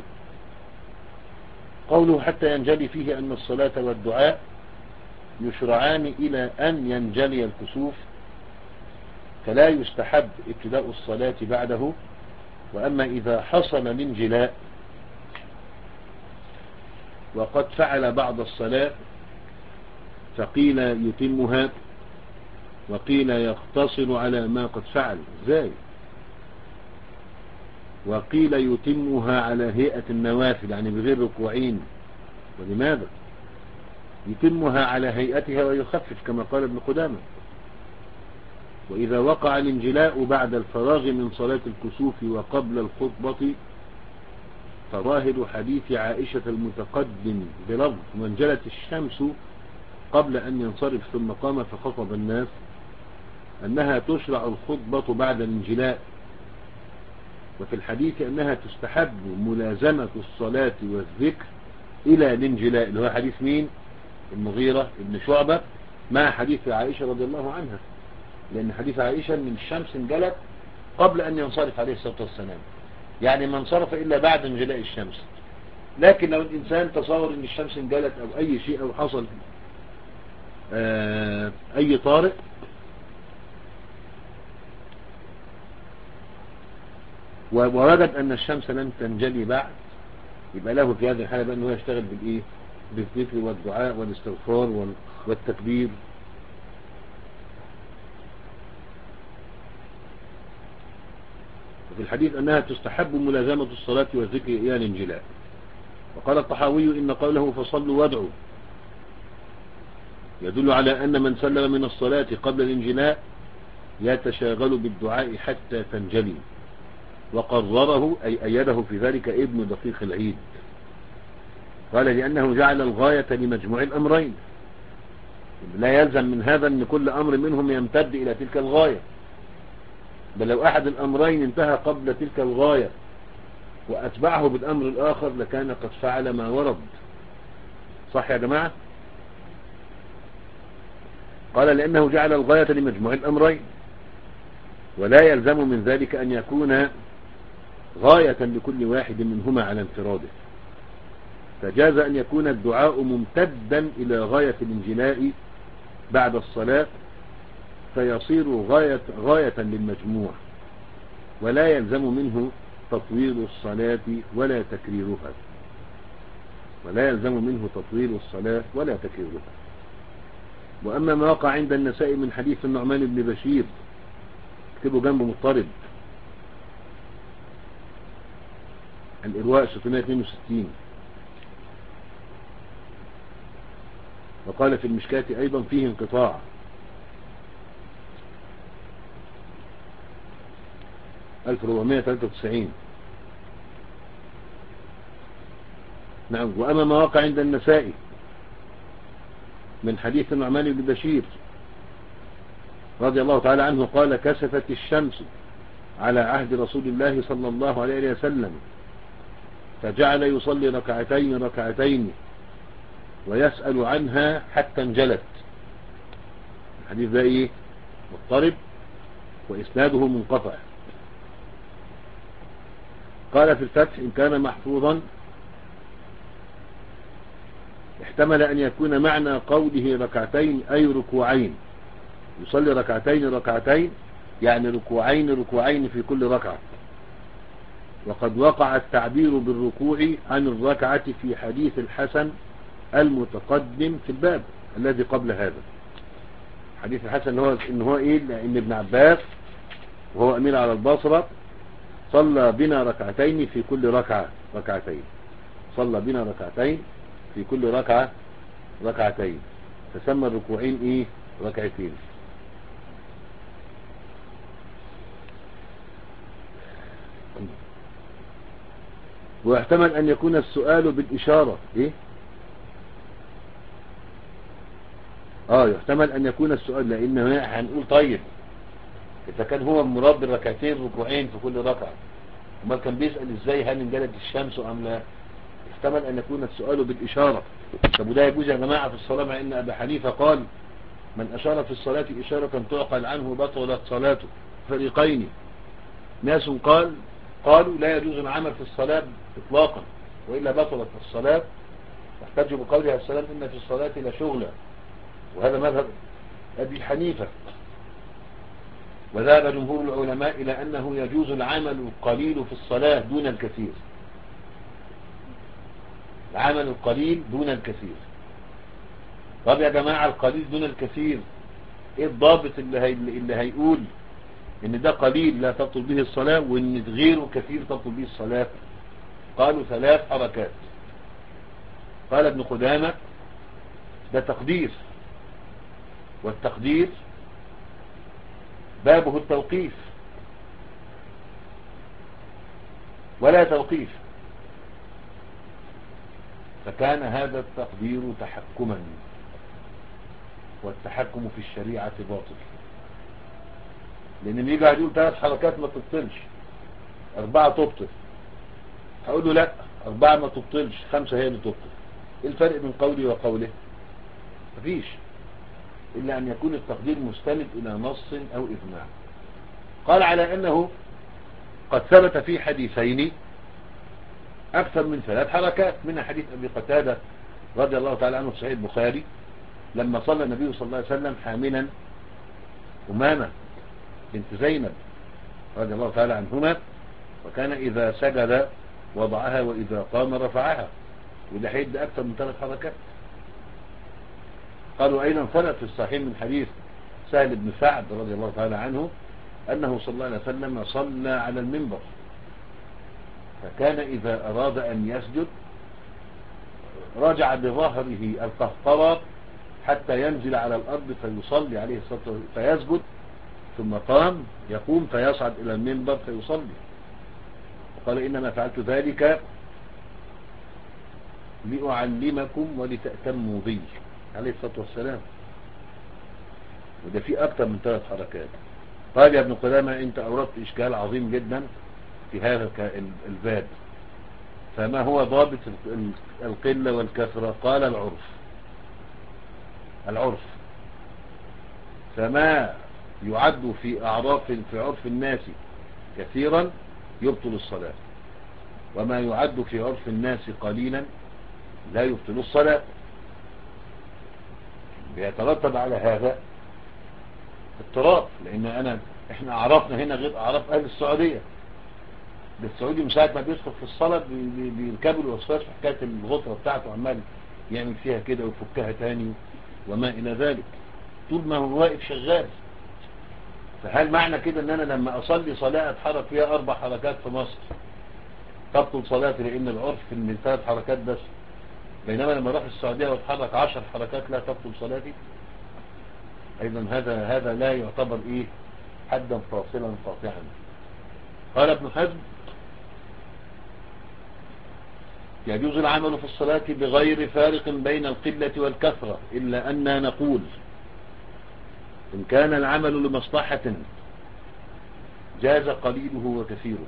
قوله حتى ينجلي فيه أن الصلاة والدعاء يشرعان إلى أن ينجلي الكسوف، فلا يستحب ابتداء الصلاة بعده. وأما إذا حصل الانجلاء وقد فعل بعض الصلاة فقيل يتمها، وقيل يقتصر على ما قد فعل. ازاي؟ وقيل يتمها على هيئة النوافل، يعني بغير ركوعين. ولماذا؟ يتمها على هيئتها ويخفف كما قال ابن قدامة. وإذا وقع الانجلاء بعد الفراغ من صلاة الكسوف وقبل الخطبة فظاهر حديث عائشة المتقدم بلفظ وانجلت الشمس قبل أن ينصرف ثم قام فخطب الناس أنها تشرع الخطبة بعد الانجلاء. وفي الحديث أنها تستحب ملازمة الصلاة والذكر إلى الانجلاء، اللي هو حديث مين؟ المغيرة ابن شعبة، مع حديث عائشة رضي الله عنها، لأن حديث عائشة أن الشمس انجلت قبل أن ينصرف عليه الصلاة والسلام، يعني ما انصرف إلا بعد انجلاء الشمس. لكن لو الإنسان تصور أن الشمس انجلت أو أي شيء أو حصل آه أي طارئ، ووجد أن الشمس لن تنجلي بعد، يبقى له في هذه الحالة بأنه يشتغل بالإيه؟ بالذكر والدعاء والاستغفار والتكبير. وفي الحديث أنها تستحب ملازمة الصلاة والذكر إلى الانجلاء. وقال الطحاوي إن قوله فصلوا وادعوا يدل على أن من سلم من الصلاة قبل الانجلاء يتشاغل بالدعاء حتى تنجلي، وقرره أي أيده في ذلك ابن دقيق العيد. قال لأنه جعل الغاية لمجموع الأمرين، لا يلزم من هذا أن كل أمر منهم يمتد إلى تلك الغاية، بل لو أحد الأمرين انتهى قبل تلك الغاية وأتبعه بالأمر الآخر لكان قد فعل ما ورد. صح يا جماعة؟ قال لأنه جعل الغاية لمجموع الأمرين، ولا يلزم من ذلك أن يكون غاية لكل واحد منهما على انفراده، فجاز أن يكون الدعاء ممتدا إلى غاية الانجلاء بعد الصلاة فيصير غاية, غاية للمجموع، ولا يلزم منه تطويل الصلاة ولا تكريرها ولا يلزم منه تطويل الصلاة ولا تكريرها. وأما ما وقع عند النساء من حديث النعمان بن بشير، اكتبوا جنبه مضطرب، الإرواء ستمائة واثنين وستين. وقال في المشكاة أيضا فيه انقطاع. ألف وأربعمائة وثلاثة وتسعين. نعم. وأما ما وقع عند النسائي من حديث النعمان بن بشير رضي الله تعالى عنه قال كسفت الشمس على عهد رسول الله صلى الله عليه وسلم فجعل يصلي ركعتين ركعتين ويسأل عنها حتى انجلت. الحديث ده ايه؟ مضطرب وإسناده منقطع. قال في الفتح إن كان محفوظا احتمل أن يكون معنى قوله ركعتين أي ركوعين، يصلي ركعتين ركعتين يعني ركوعين ركوعين في كل ركعة. وقد وقع التعبير بالركوع عن الركعة في حديث الحسن المتقدم في الباب الذي قبل هذا. حديث الحسن هو إن هو إيه؟ إن ابن عباس وهو أمير على البصرة صلى بنا ركعتين في كل ركعة ركعتين صلى بنا ركعتين في كل ركعة ركعتين تسمى الركوعين إيه؟ ركعتين. ويحتمل أن يكون السؤال بالإشارة إيه؟ آه يحتمل أن يكون السؤال، لأن هنقول طيب إذا كان هو مراد بالركعتين ركوعين في كل ركعة، وما كان بيسأل إزاي هل انجلت الشمس أم لا؟ يحتمل أن يكون السؤال بالإشارة. طب وده يجوز يا جماعة في الصلاة، مع أن أبا حنيفة قال من أشار في الصلاة إشارة تعقل عنه بطلت صلاته. فريقين، ناس قال قالوا لا يجوز العمل في الصلاة إطلاقا وإلا بطلت الصلاة، واحتجوا بقولها السلام إن في الصلاة لشغلة، وهذا مذهب أبي حنيفة. وذهب جمهور العلماء إلى أنه يجوز العمل القليل في الصلاة دون الكثير، العمل القليل دون الكثير. طب يا جماعة القليل دون الكثير ايه الضابط اللي, هي اللي هيقول ان ده قليل لا تبطل به الصلاة وان غيره كثير تبطل به الصلاة؟ قالوا ثلاث حركات. قال ابن قدامة ده تقدير، والتقدير بابه التوقيف ولا توقيف، فكان هذا التقدير تحكما، والتحكم في الشريعة باطل. لان اللي يجي يقول ثلاث حركات ما تبطلش، اربعة تبطل، هقول له لا اربعة ما تبطلش، خمسة هي اللي تبطل. ايه الفرق بين قولي وقوله؟ مفيش، الا ان يكون التقدير مستند الى نص او اجماع. قال على انه قد ثبت في حديثين اكثر من ثلاث حركات، منها حديث ابي قتادة رضي الله تعالى عنه في صحيح البخاري لما صلى النبي صلى الله عليه وسلم حاملا أمامة بنت زينب رضي الله تعالى عنهما، وكان إذا سجد وضعها وإذا قام رفعها، وده حيد أكثر من ثلاث حركات. قالوا أيضا ثبت في الصحيح من حديث سهل بن سعد رضي الله تعالى عنه أنه صلى الله عليه وسلم صلى على المنبر، فكان إذا أراد أن يسجد رجع بظهره القهقرة حتى ينزل على الأرض فيصلي عليه الصلاة والسلام، فيسجد ثم قام يقوم فيصعد إلى المنبر فيصلي. وقال إنما فعلت ذلك لأعلمكم ولتأتموا بي عليه الصلاة والسلام. وده فيه أكثر من ثلاث حركات. قال يا ابن قدامة أنت أوردت إشكال عظيم جدا في هذا الباب، فما هو ضابط القلة والكثرة؟ قال العرف، العرف فما يعد في أعراف في عرف الناس كثيرا يبطل الصلاة، وما يعد في عرف الناس قليلا لا يبطل الصلاة. بيترتب على هذا اضطراب، لأن أنا احنا أعرفنا هنا غير أعراف أهل السعودية. بالسعودي من ساعة ما بيدخل في الصلاة بيركبوا الوسواس في حكاية الغطرة بتاعته، عمال يعمل فيها كده ويفكها تاني وما إلى ذلك، طول ما هو واقف شغال. فهل معنى كده ان انا لما اصلي صلاة اتحرك فيها اربع حركات في مصر تبطل صلاتي لان العرف من ثلاث حركات بس، بينما لما اروح السعودية واتحرك عشر حركات لا تبطل صلاتي؟ ايضا هذا هذا لا يعتبر ايه حدا فاصلا قاطعا. قال ابن حزم يجوز العمل في الصلاة بغير فارق بين القلة والكثرة، إلا أننا نقول إن كان العمل لمصلحة جاز قليله وكثيره،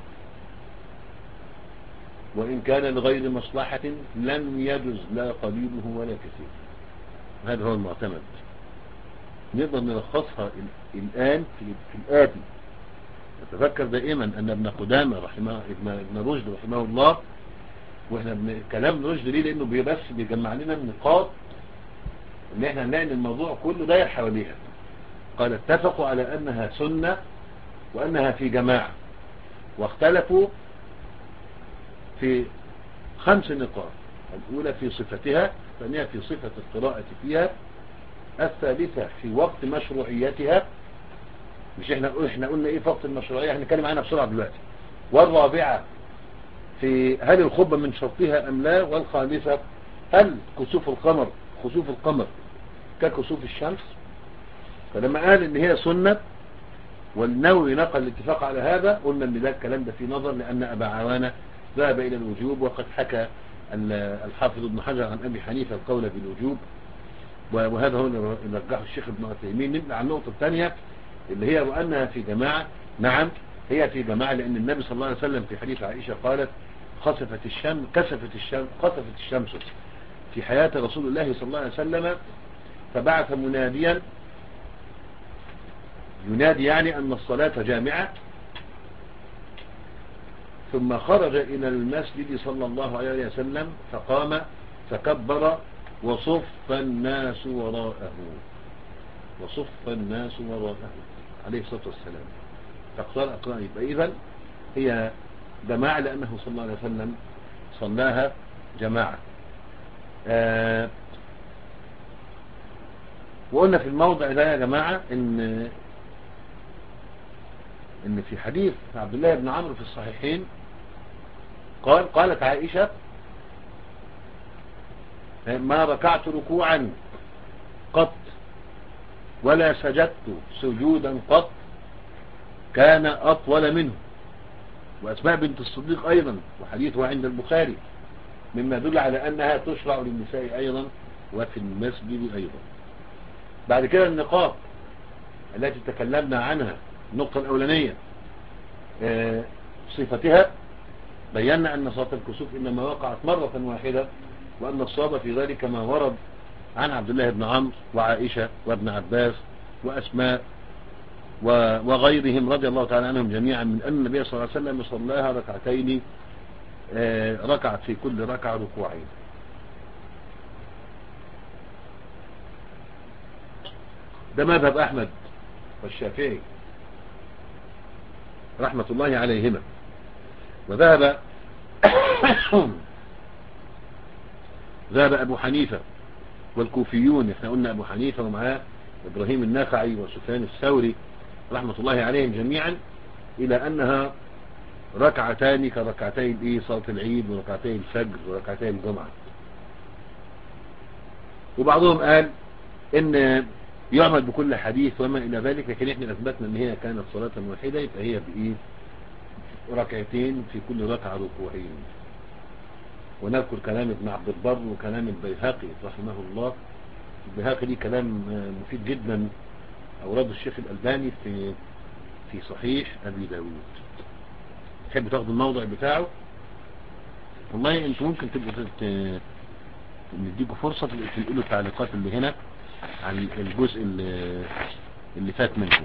وإن كان لغير مصلحة لم يجز لا قليله ولا كثيره. هذا هو المعتمد. نقدر نلخصها الآن في, في الآتي. نتذكر دائما أن ابن قدامة رحمه ابن, ابن رشد رحمه الله، واحنا بن... كلام رشد ليه؟ لأنه بس بيجمع لنا النقاط ان احنا نلاقي ان الموضوع كله داير حواليها. قال اتفقوا على أنها سنة وأنها في جماعة، واختلفوا في خمس نقاط: الأولى في صفتها، الثانية في صفة القراءة فيها، الثالثة في وقت مشروعيتها، مش احنا احنا قلنا ايه في وقت المشروعية، احنا نتكلم عنها بسرعة دلوقتي، والرابعة في هل الخطبة من شرطها ام لا، والخامسة هل كسوف القمر خسوف القمر ككسوف الشمس. فلما قال ان هي سنة والنووي نقل الاتفاق على هذا، قلنا ان ده الكلام ده في نظر، لان ابا عوانة ذهب الى الوجوب، وقد حكى الحافظ ابن حجر عن ابي حنيفة القول بالوجوب، وهذا هو اللي رجحه الشيخ ابن عثيمين. نبدأ عن النقطة الثانية اللي هي وأنها في جماعة. نعم هي في جماعة، لأن النبي صلى الله عليه وسلم في حديث عائشة قالت خسفت الشمس كسفت الشمس خسفت الشمس في حياة رسول الله صلى الله عليه وسلم، فبعث مناديا ينادي يعني أن الصلاة جامعة، ثم خرج إلى المسجد صلى الله عليه وسلم فقام فكبر وصف الناس وراءه وصف الناس وراءه عليه الصلاة والسلام، فاقترأ أقرأ. يبقى إذن هي جماعة لأنه صلى الله عليه وسلم صلاها جماعة. آه وقلنا في الموضع ده يا جماعة إن إن في حديث عبد الله بن عمرو في الصحيحين قال قالت عائشة ما ركعت ركوعا قط ولا سجدت سجودا قط كان أطول منه. وأسماء بنت الصديق أيضا وحديثها عند البخاري، مما يدل على أنها تشرع للنساء أيضا وفي المسجد أيضا. بعد كده النقاط التي تكلمنا عنها، النقطة الأولانية آه صفتها، بينا أن صلاة الكسوف إنما وقعت مرة واحدة، وأن الصواب في ذلك ما ورد عن عبد الله بن عمرو وعائشة وابن عباس وأسماء وغيرهم رضي الله تعالى عنهم جميعا، من أن النبي صلى الله عليه وسلم صلاها ركعتين، ركعت في كل ركعة ركوعين. ده مذهب أحمد والشافعي رحمة الله عليهما. وذهب ذهب أبو حنيفة والكوفيون، احنا قلنا أبو حنيفة ومعاه إبراهيم النخعي وسفيان الثوري رحمة الله عليهم جميعا، إلى أنها ركعتان كركعتين إيه صلاة العيد وركعتين الفجر وركعتين الجمعة. وبعضهم قال إن يعمل بكل حديث وما إلى ذلك، لكن احنا أثبتنا أن هي كانت صلاة واحدة، يبقى هي بإيه ركعتين في كل ركعة ركوعين. ونذكر كلام ابن عبد البر وكلام البيهقي رحمه الله. البيهقي ليه كلام مفيد جدا أورده الشيخ الألباني في في صحيح أبي داود. تحب تاخد الموضع بتاعه؟ والله انتوا ممكن تبقوا نديكوا فرصة تنقلوا التعليقات اللي هنا عن الجزء اللي, اللي فات منكم.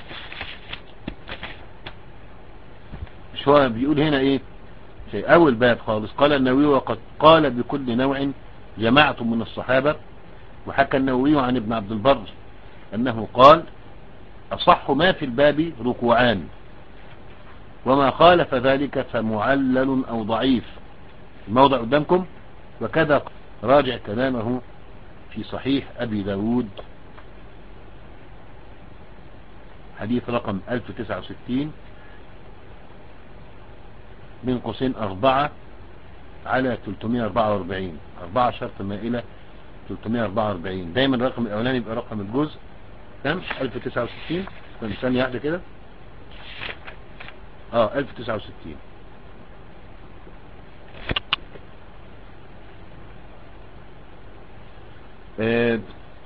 مش هو بيقول هنا ايه في اول باب خالص؟ قال النووي وقد قال بكل نوع جماعة من الصحابة. وحكى النووي عن ابن عبد البر انه قال اصح ما في الباب ركوعان، وما خالف ذلك فمعلل او ضعيف. الموضع قدامكم. وكذا راجع كلامه في صحيح ابي داود حديث رقم ألف وتسعة وستين من قوسين أربعة على ثلاثمائة وأربعة وأربعين، أربعة شرط مائلة ثلاثمائة وأربعة وأربعين. دايما الرقم الأولاني يبقى رقم الجزء كم؟ ألف وتسعة وستين. ثانية واحدة كده. اه ألف وتسعة وستين. آه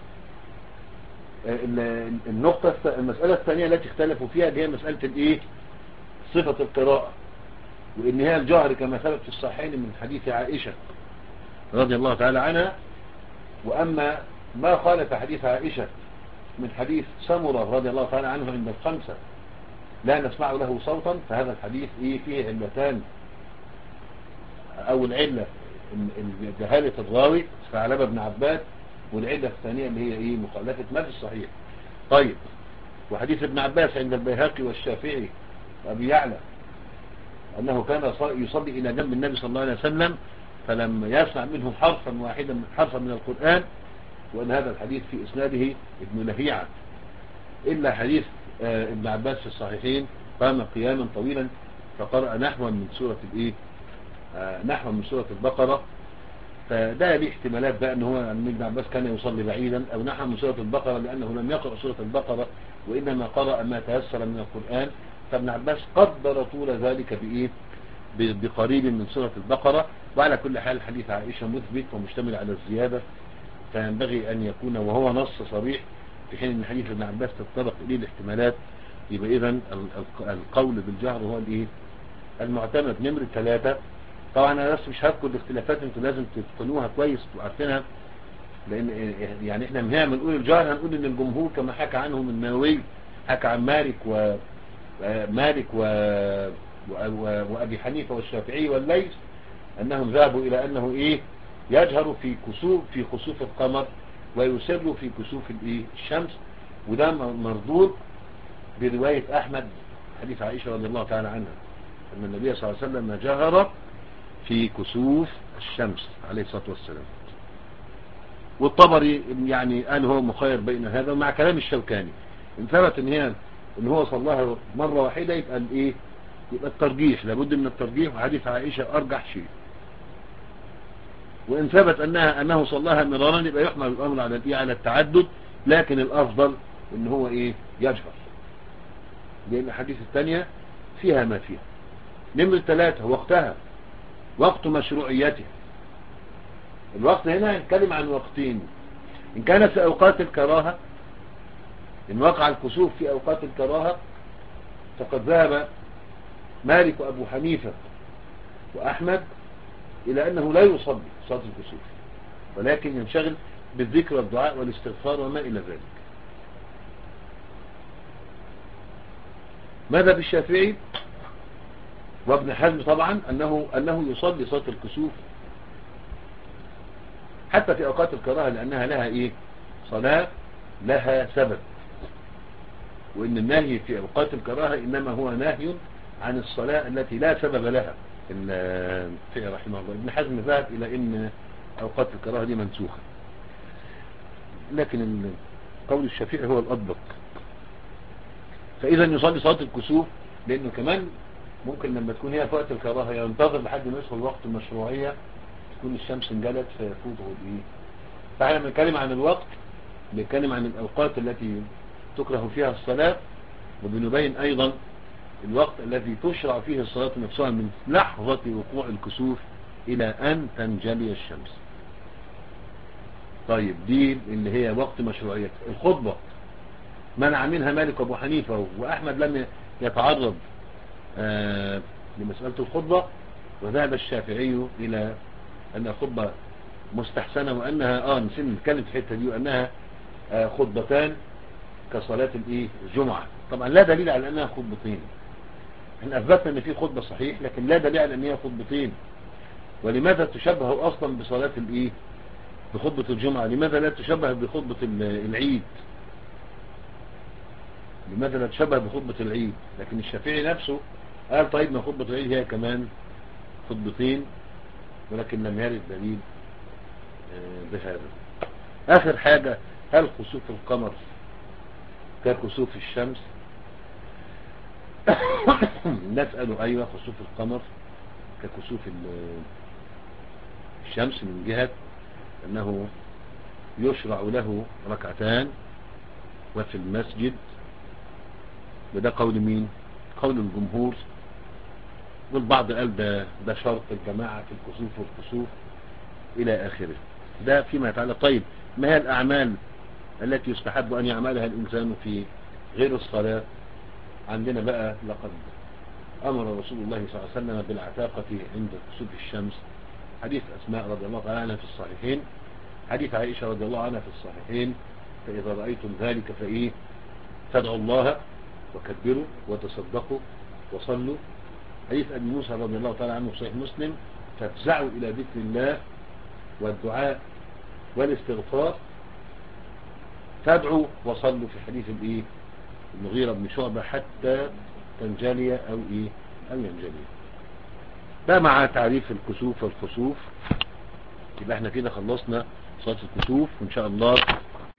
النقطة المسألة الثانية التي اختلفوا فيها هي مسألة الايه صفة القراءة، وان هي الجهر كما ثبت في الصحيحين من حديث عائشة رضي الله تعالى عنها. واما ما خالف حديث عائشة من حديث سمرة رضي الله تعالى عنه عند الخمسة لا نسمع له صوتا، فهذا الحديث ايه فيه علتان. اول علة جهالة الراوي ثعلبة بن عباد، والعلة الثانية اللي هي ايه مخالفة ما في الصحيح. طيب، وحديث ابن عباس عند البيهقي والشافعي وابي يعلى انه كان يصلي الى جنب النبي صلى الله عليه وسلم فلم يسمع منه حرفا واحدا حرفا من القرآن، وان هذا الحديث في اسناده ابن لهيعة. الا حديث آه ابن عباس في الصحيحين قام قياما طويلا فقرأ نحوا من سورة الايه آه نحوا من سورة البقرة. فده ليه احتمالات بقى ان هو ان ابن عباس كان يصلي بعيدا، او نحو من سورة البقرة لانه لم يقرأ سورة البقرة وانما قرأ ما تيسر من القرآن. فابن عباس قدر طول ذلك بايه بقريب من سورة البقرة. وعلى كل حال حديث عائشة مثبت ومشتمل على الزيادة، فينبغي ان يكون وهو نص صريح، في حين ان حديث ابن عباس تتطرق اليه الاحتمالات. يبقى اذا القول بالجهر هو الايه المعتمد. نمرة ثلاثة، طبعا انا بس مش هذكر الاختلافات، انتوا لازم تتقنوها كويس وعارفينها، لان يعني احنا من هنا بنقول الجهر هنقول ان الجمهور كما حكى عنهم النووي حكى عن مالك و مالك و... و... وابي حنيفة والشافعي والليث انهم ذهبوا الى انه ايه يجهر في كسوف في خسوف القمر ويسر في كسوف الايه الشمس. وده مردود برواية احمد حديث عائشة رضي الله تعالى عنها ان النبي صلى الله عليه وسلم جهر في كسوف الشمس عليه الصلاة والسلام. والطبري يعني قال هو مخير بين هذا ومع كلام الشوكاني. ان ثبت ان هي ان هو صلاها مرة واحدة يبقى الايه يبقى الترجيح لابد من الترجيح، وحديث عائشة ارجح شيء. وان ثبت انها انه صلاها مرارا يبقى يحمل الامر على الايه على التعدد، لكن الافضل ان هو ايه يجهر، لان الحديث الثانية فيها ما فيها. نمرة ثلاثة وقتها وقت مشروعيته. الوقت هنا نتكلم عن وقتين، ان كان في اوقات الكراهة، ان وقع الكسوف في اوقات الكراهة فقد ذهب مالك وابو حنيفة واحمد الى انه لا يصلي صلاة الكسوف، ولكن ينشغل بالذكر والدعاء والاستغفار وما الى ذلك. ماذا بالشافعي وابن حزم طبعا انه انه يصلي صلاة الكسوف حتى في اوقات الكراهة، لانها لها ايه صلاة لها سبب، وان النهي في اوقات الكراهة انما هو نهي عن الصلاة التي لا سبب لها. الفقه رحمه الله ابن حزم ذهب الى ان اوقات الكراهة دي منسوخة، لكن قول الشافعي هو الأضبط. فاذا يصلي صلاة الكسوف، لانه كمان ممكن لما تكون هي في وقت الكراهة ينتظر لحد ما يدخل وقت المشروعية تكون الشمس انجلت فيفوته الايه. فاحنا بنتكلم عن الوقت، بنتكلم عن الاوقات التي تكره فيها الصلاة، وبنبين ايضا الوقت الذي تشرع فيه الصلاة نفسها من لحظة وقوع الكسوف الى ان تنجلي الشمس. طيب دي اللي هي وقت مشروعية. الخطبة منع منها مالك وابو حنيفة، واحمد لم يتعرض آه لمسألة الخطبة، وذهب الشافعي الى ان الخطبة مستحسنة، وانها اه نسينا نتكلم في الحتة دي، وانها آه خطبتان كصلاة الايه الجمعة. طبعا لا دليل على انها خطبتين، احنا اثبتنا ان في خطبة صحيح، لكن لا دليل على ان هي خطبتين. ولماذا تشبه اصلا بصلاة الايه بخطبة الجمعة؟ لماذا لا تشبه بخطبة العيد؟ لماذا لا تشبه بخطبة العيد؟ لكن الشافعي نفسه قال طيب ما خطبة العيد هي كمان خطبتين، ولكن لم يرد دليل بهذا. اخر حاجة، هل خسوف القمر كخسوف الشمس؟ نسأل ايوه خسوف القمر كخسوف الشمس من جهة انه يشرع له ركعتان وفي المسجد، وده قول مين؟ قول الجمهور، والبعض قال ده ده شرط الجماعة في الكسوف والكسوف الى اخره. ده فيما يتعلق. طيب ما هي الأعمال التي يستحب أن يعملها الإنسان في غير الصلاة؟ عندنا بقى لقد أمر رسول الله صلى الله عليه وسلم بالعتاقة عند كسوف الشمس، حديث أسماء رضي الله تعالى عنها في الصحيحين، حديث عائشة رضي الله عنها في الصحيحين، فإذا رأيتم ذلك فإيه فادعوا الله وكبروا وتصدقوا وصلوا. حديث أبي موسى رضي الله تعالى عنه في صحيح مسلم، فافزعوا إلى ذكر الله والدعاء والاستغفار، فادعوا وصلوا في حديث الإيه المغيرة بن شعبة حتى تنجلي أو إيه أو ينجلي. ده مع تعريف الكسوف والخسوف. يبقى احنا كده خلصنا صلاة الكسوف، وإن شاء الله